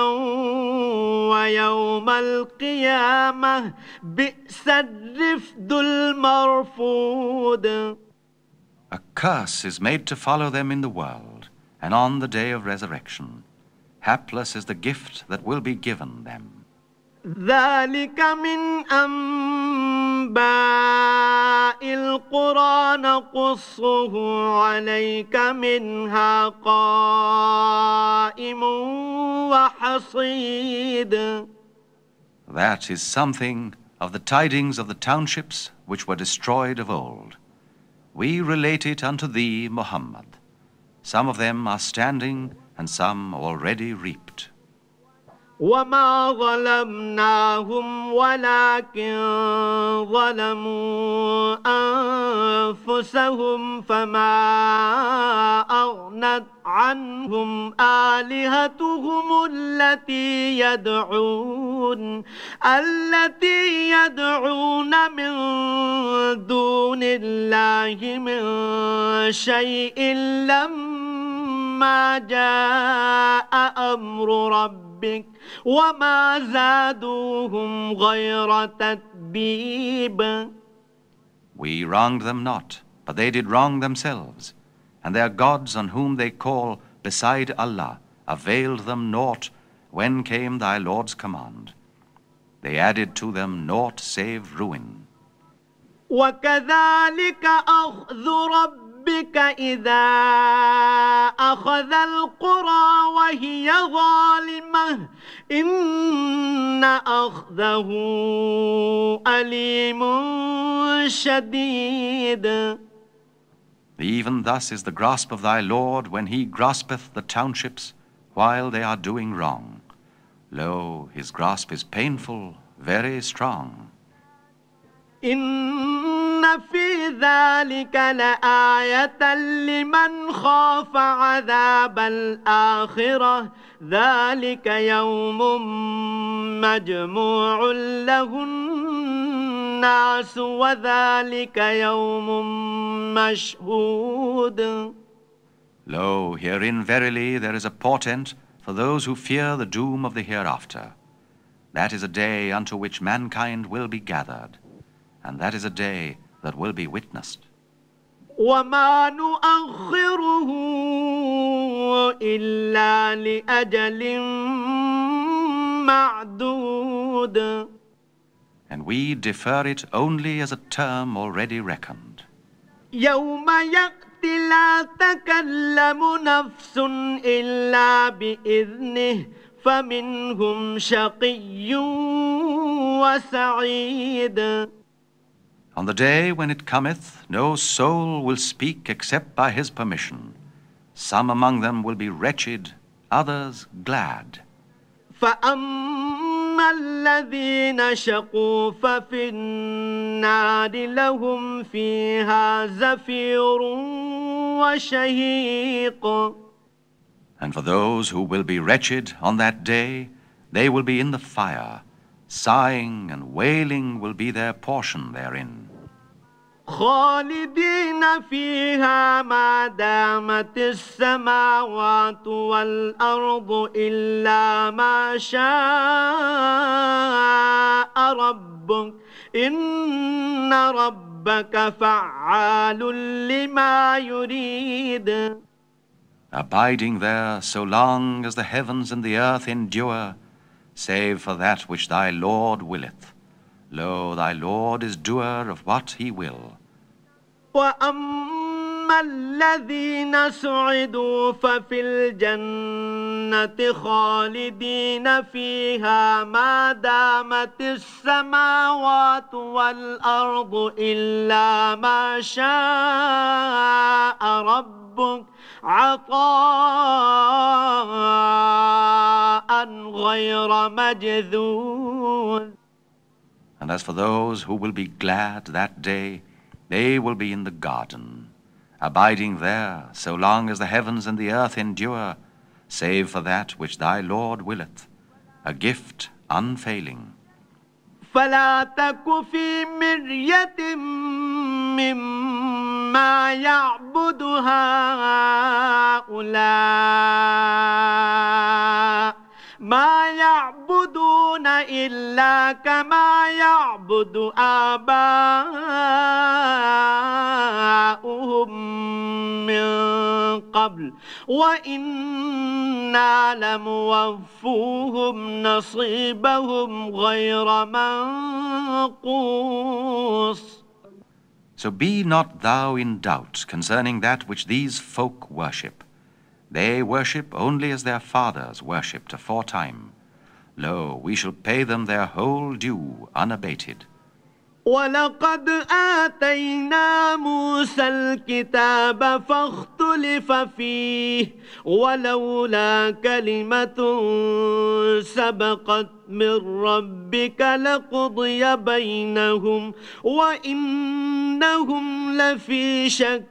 S1: ويوم القيامة بئس الرفد المرفود.
S2: A curse is made to follow them in the world, and on the day of resurrection. Hapless is the gift that will be given them.
S1: ذلك من أنباء القرى نقصه عليك منها قائم وحصيد.
S2: That is something of the tidings of the townships which were destroyed of old. We relate it unto thee, Muhammad. Some of them are standing, and some already reaped.
S1: وما ظلمناهم ولكن ظلموا أنفسهم فما أغنت عنهم آلهتهم التي يدعون من دون الله من شيء لما جاء أمر ربك وما زادوهم غير تتبيب.
S2: We wronged them not, but they did wrong themselves, and their gods on whom they call beside Allah availed them naught when came thy Lord's command. They added to them naught save ruin.
S1: وكذلك أخذ ربك إذا أخذ القرى وهي ظالمة إن أخذه أليم شديد.
S2: Even thus is the grasp of thy Lord when he graspeth the townships while they are doing wrong. Lo, his grasp is painful, very strong.
S1: إن في ذلك لآية لمن خاف عذاب الآخرة ذلك يوم مجموع له الناس وذلك يوم مشهود.
S2: Lo, herein verily there is a portent for those who fear the doom of the hereafter. That is a day unto which mankind will be gathered, and that is a day that will be witnessed.
S1: وما نؤخره إلا لأجل معدود.
S2: And we defer it only as a term already reckoned.
S1: يوم يأتي لا تكلم نفس إلا بإذنه فمنهم شقي وسعيد.
S2: On the day when it cometh, no soul will speak except by his permission. Some among them will be wretched, others glad.
S1: فأما الذين شقوا ففي النار لهم فيها زفير وشهيق.
S2: And for those who will be wretched on that day, they will be in the fire. Sighing and wailing will be their portion therein.
S1: خالدين فيها ما دامت السماوات والأرض إلا ما شاء ربك إن ربك فعال لما يريد.
S2: Abiding there so long as the heavens and the earth endure, save for that which thy Lord willeth. Lo, thy Lord is doer of what he will.
S1: وأما الذين سعدوا ففي الجنة خالدين فيها ما دامت السماوات والأرض إلا ما شاء ربك عطاء غير مجذوذ.
S2: And as for those who will be glad that day, they will be in the garden, abiding there so long as the heavens and the earth endure, save for that which thy Lord willeth, a gift unfailing.
S1: فلا تك في مرية مما يعبد هؤلاء ما يعبدون إلا كما يعبد آباؤهم من قبل وإنا لموفوهم نصيبهم غير منقوص.
S2: So be not thou in doubt concerning that which these folk worship. They worship only as their fathers worshipped aforetime. Lo, we shall pay them their whole due unabated.
S1: ولقد آتينا موسى الكتاب فاختلف فيه ولولا كلمة سبقت من ربك لقضي بينهم وإنهم لفي شك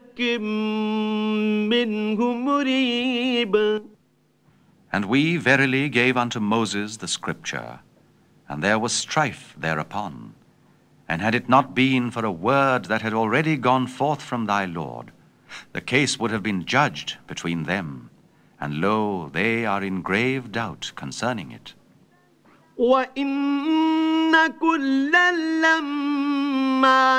S1: منه مريب.
S2: And we verily gave unto Moses the scripture, and there was strife thereupon. And had it not been for a word that had already gone forth from thy Lord, the case would have been judged between them, and lo, they are in grave doubt concerning it.
S1: وَإِنَّ كُلًّا لَمَّا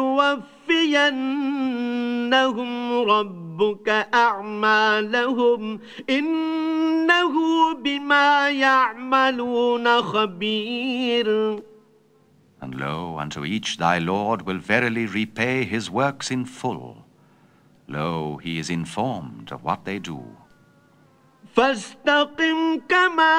S1: لَيُوَفِّيَنَّهُمْ رَبُّكَ أَعْمَالَهُمْ إِنَّهُ بِمَا يَعْمَلُونَ خَبِيرٌ.
S2: And lo, unto each thy Lord will verily repay his works in full. Lo, he is informed of what they do.
S1: فاستقم كما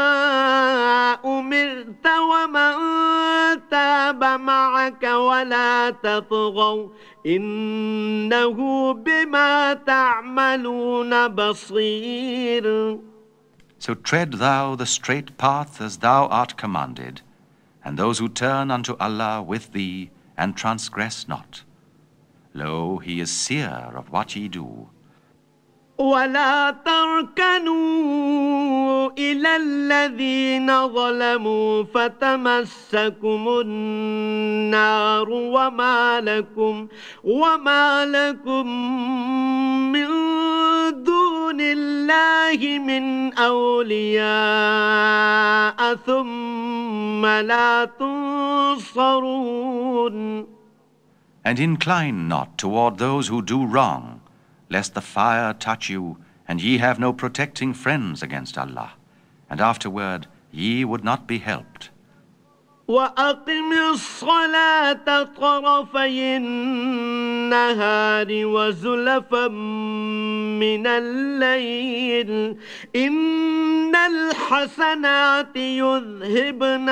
S1: أمرت ومن تاب معك ولا تطغوا إنه بما تعملون بصير.
S2: So tread thou the straight path as thou art commanded, and those who turn unto Allah with thee and transgress not. Lo, he is seer of what ye do.
S1: ولا تركنوا إلى الذين ظلموا فتمسكم النار وما لكم من دون الله من أولياء ثم لا تنصرون.
S2: And incline not toward those who do wrong, lest the fire touch you, and ye have no protecting friends against Allah, and afterward ye would not be helped.
S1: وأقم الصلاة طرفي النهار وزلفا من الليل إن الحسنات يذهبن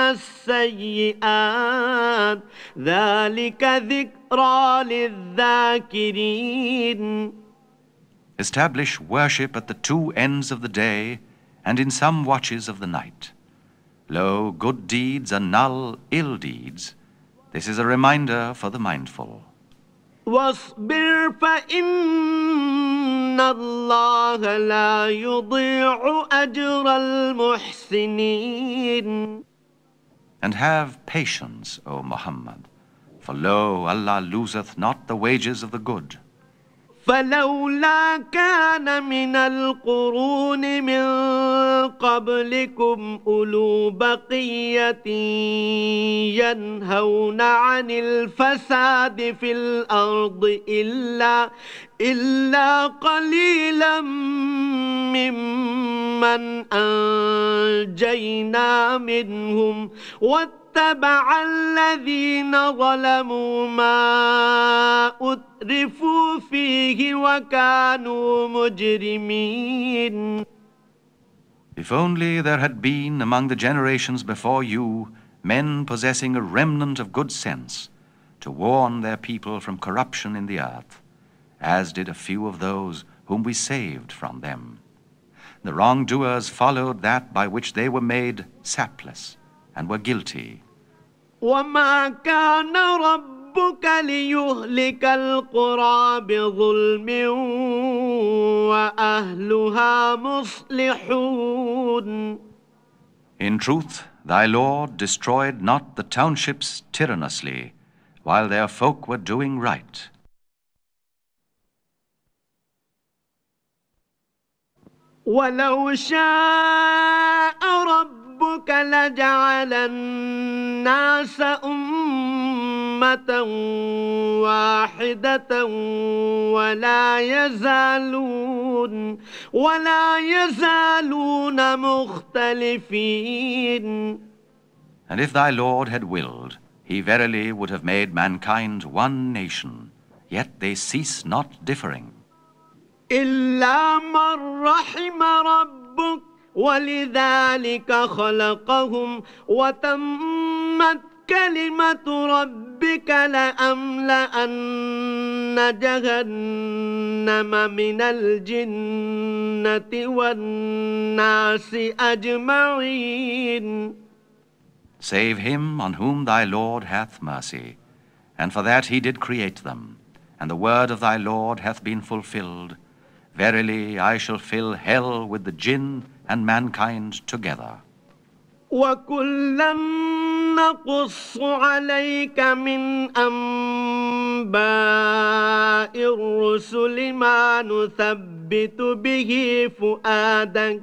S1: السيئات ذلك ذكرى للذاكرين.
S2: Establish worship at the two ends of the day and in some watches of the night. Lo, good deeds annul ill deeds. This is a reminder for the mindful.
S1: واصبر فإن الله لا يضيع أجر المحسنين.
S2: And have patience, O Muhammad, for lo, Allah loseth not the wages of the good.
S1: فلولا كان من القرون من قبلكم أولو بقية ينهون عن الفساد في الأرض إلا قليلا ممن أنجينا منهم واتبع الذين ظلموا ما أترفوا فيه وكانوا مجرمين.
S2: If only there had been among the generations before you men possessing a remnant of good sense to warn their people from corruption in the earth, as did a few of those whom we saved from them. The wrongdoers followed that by which they were made sapless and were guilty.
S1: وما كان ربك ليهلك القرى بظلم وأهلها مصلحون.
S2: In truth, thy Lord destroyed not the townships tyrannously, while their folk were doing right.
S1: ولو شاء ربك لجعل الناس أمة واحدة ولا يزالون مختلفين.
S2: And if thy Lord had willed, he verily would have made mankind one nation, yet they cease not differing.
S1: إلا من رحم ربك ولذلك خلقهم وتمت كلمة ربك لأملأن جهنم من الجنة والناس أجمعين.
S2: Save him on whom thy Lord hath mercy, and for that he did create them, and the word of thy Lord hath been fulfilled. Verily, I shall fill hell with the jinn and mankind together.
S1: وَكُلًّا نَقُصُّ عَلَيْكَ مِنْ أَنْبَاءِ الرُّسُلِ مَا نُثَبِّتُ بِهِ فُؤَادَكَ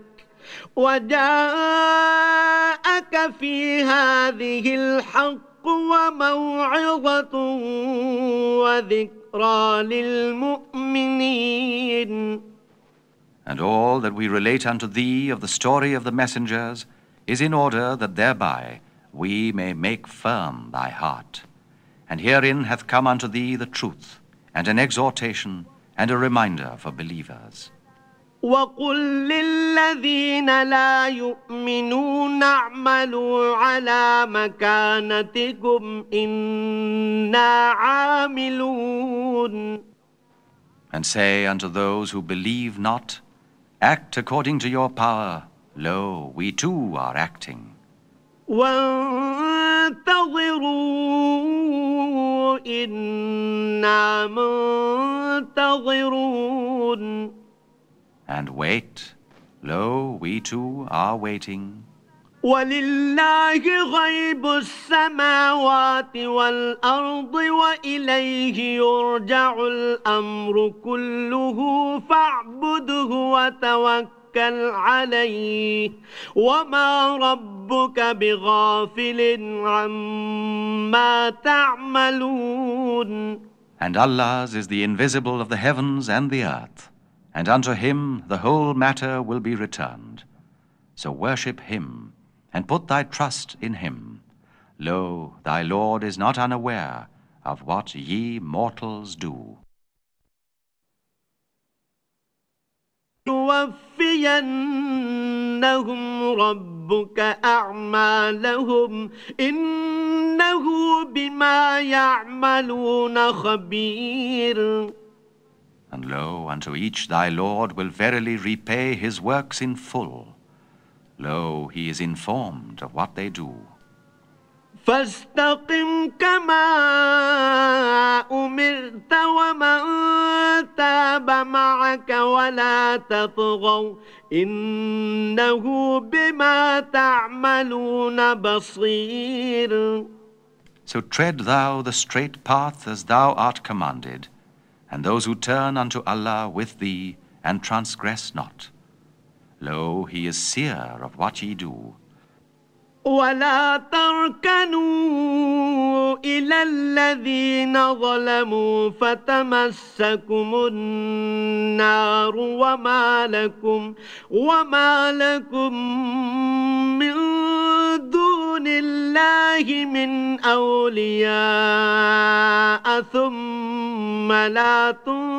S1: وَجَاءَكَ فِي هَذِهِ الْحَقُّ وَمَوْعِظَةٌ وَذِكْرَى لِلْمُؤْمِنِينَ.
S2: And all that we relate unto thee of the story of the messengers is in order that thereby we may make firm thy heart. And herein hath come unto thee the truth, and an exhortation, and a reminder for believers.
S1: وَقُلْ لِلَّذِينَ لَا يُؤْمِنُونَ اعْمَلُوا عَلَى مَكَانَتِكُمْ إِنَّا عَامِلُونَ.
S2: And say unto those who believe not, act according to your power. Lo, we too are acting.
S1: وَانْتَظِرُوا إِنَّا مُنْتَظِرُونَ.
S2: And wait. Lo, we too are waiting.
S1: وَلِلَّهِ غَيْبُ السَّمَاوَاتِ وَالْأَرْضِ وَإِلَيْهِ يُرْجَعُ الْأَمْرُ كُلُّهُ فَاعْبُدْهُ وَتَوَكَّلْ عَلَيْهِ وَمَا رَبُّكَ بِغَافِلٍ عَمَّا تَعْمَلُونَ.
S2: And Allah's is the invisible of the heavens and the earth, and unto him the whole matter will be returned. So worship him, and put thy trust in him. Lo, thy Lord is not unaware of what ye mortals do.
S1: يوفينهم ربك أعمالهم إنه بما يعملون خبير.
S2: And lo, unto each thy Lord will verily repay his works in full. Lo, he is informed of what they do.
S1: فاستقم كما أمرت ومن تاب معك ولا تطغوا إنه بما تعملون بصير.
S2: So tread thou the straight path as thou art commanded, and those who turn unto Allah with thee and transgress not. Lo, he is seer of what ye do.
S1: ولا تركنوا إلى الذين ظلموا فتمسكم النار وما لكم من دون الله من أولياء ثم لا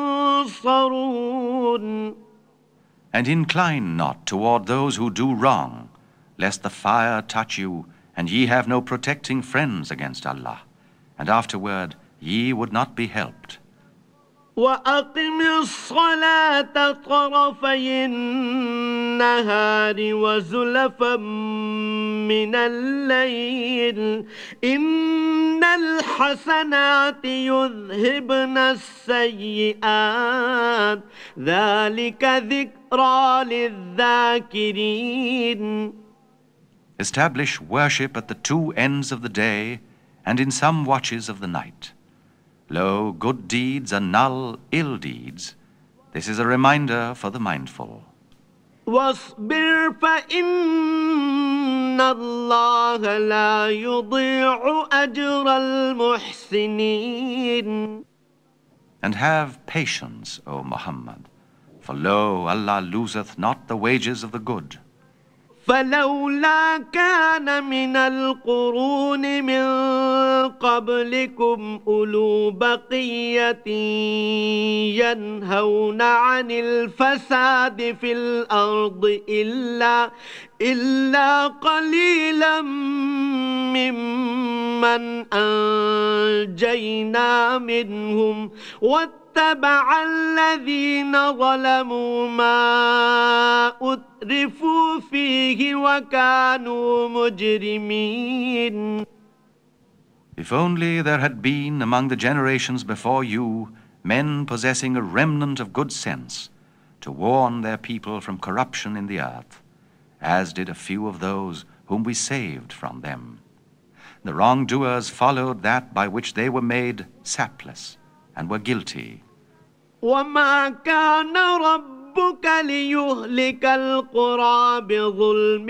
S1: تنصرون.
S2: And incline not toward those who do wrong, lest the fire touch you, and ye have no protecting friends against Allah, and afterward ye would not be helped.
S1: وأقم الصلاة طرفي النهار وزلفا من الليل إن الحسنات يذهبن السيئات ذلك ذكرى للذاكرين.
S2: Establish worship at the two ends of the day and in some watches of the night. Lo, good deeds annul ill deeds. This is a reminder for the mindful.
S1: واصبر فإن الله لا يضيع أجر المحسنين.
S2: And have patience, O Muhammad, for lo, Allah loseth not the wages of the good.
S1: فلولا كان من القرون من قبلكم أولو بقية ينهون عن الفساد في الأرض إلا قليلا ممن أنجينا منهم واتبع الذين ظلموا ما أترفوا فيه وكانوا مجرمين.
S2: If only there had been among the generations before you men possessing a remnant of good sense to warn their people from corruption in the earth, as did a few of those whom we saved from them. The wrongdoers followed that by which they were made sapless and were guilty.
S1: وما كان ربك ليهلك القرى بظلم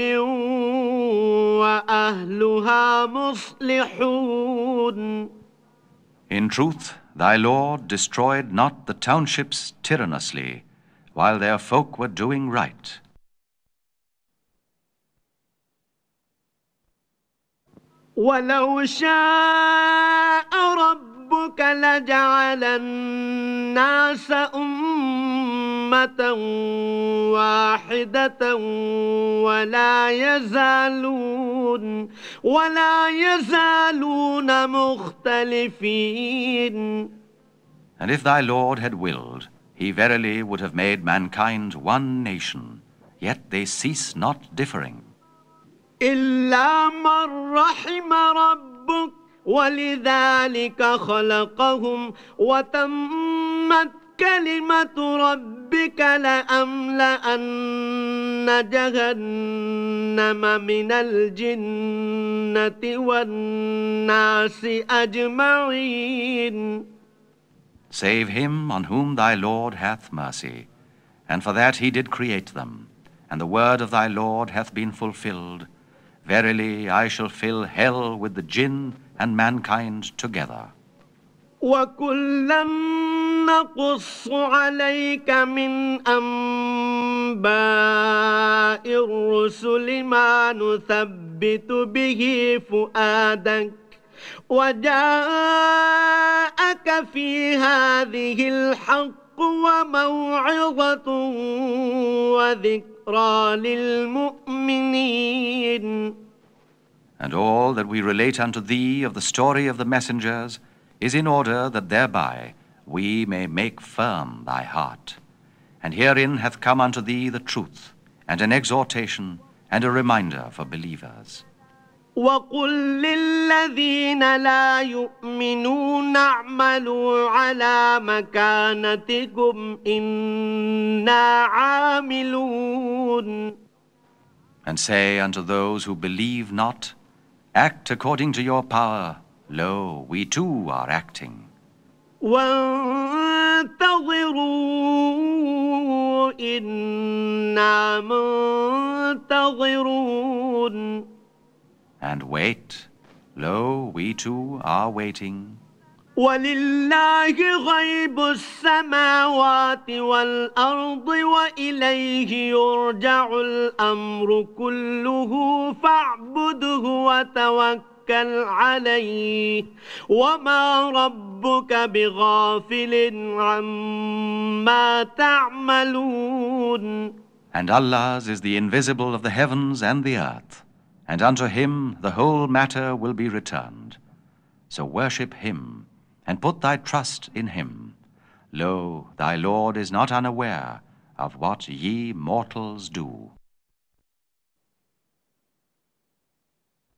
S1: وأهلها مصلحون.
S2: In truth, thy Lord destroyed not the townships tyrannously, while their folk were doing right.
S1: ولو شاء ربك لجعل الناس أمة واحدة ولا يزالون مختلفين.
S2: And if thy Lord had willed, he verily would have made mankind one nation, yet they cease not differing.
S1: إلا من رحم ربك ولذلك خلقهم وتمت كلمة ربك لأملأن جهنم من الجنة والناس أجمعين.
S2: Save him on whom thy Lord hath mercy, and for that he did create them, and the word of thy Lord hath been fulfilled. Verily, I shall fill hell with the jinn and mankind together.
S1: وَكُلًّا نَقُصُّ عَلَيْكَ مِنْ أَنْبَاءِ الرسل ما نثبت به فؤادك وجاءك في هذه الحق وموعظة وذكرى للمؤمنين.
S2: And all that we relate unto thee of the story of the messengers is in order that thereby we may make firm thy heart. And herein hath come unto thee the truth, and an exhortation, and a reminder for believers.
S1: وَقُل لِّلَّذِينَ لَا يُؤْمِنُونَ اعْمَلُوا عَلَىٰ مَكَانَتِكُمْ إِنَّا عَامِلُونَ.
S2: And say unto those who believe not, act according to your power. Lo, we too are acting.
S1: وَانتَظِرُوا إِنَّا مُنتَظِرُونَ.
S2: And wait. Lo, we too are waiting.
S1: وَلِلَّهِ غَيْبُ السَّمَاوَاتِ وَالْأَرْضِ وَإِلَيْهِ يُرْجَعُ الْأَمْرُ كُلُّهُ فَاعْبُدْهُ وَتَوَكَّلْ عَلَيْهِ وَمَا رَبُّكَ بِغَافِلٍ عَمَّا تَعْمَلُونَ.
S2: And Allah's is the invisible of the heavens and the earth, and unto him the whole matter will be returned. So worship him, and put thy trust in him. Lo, thy Lord is not unaware of what ye mortals do.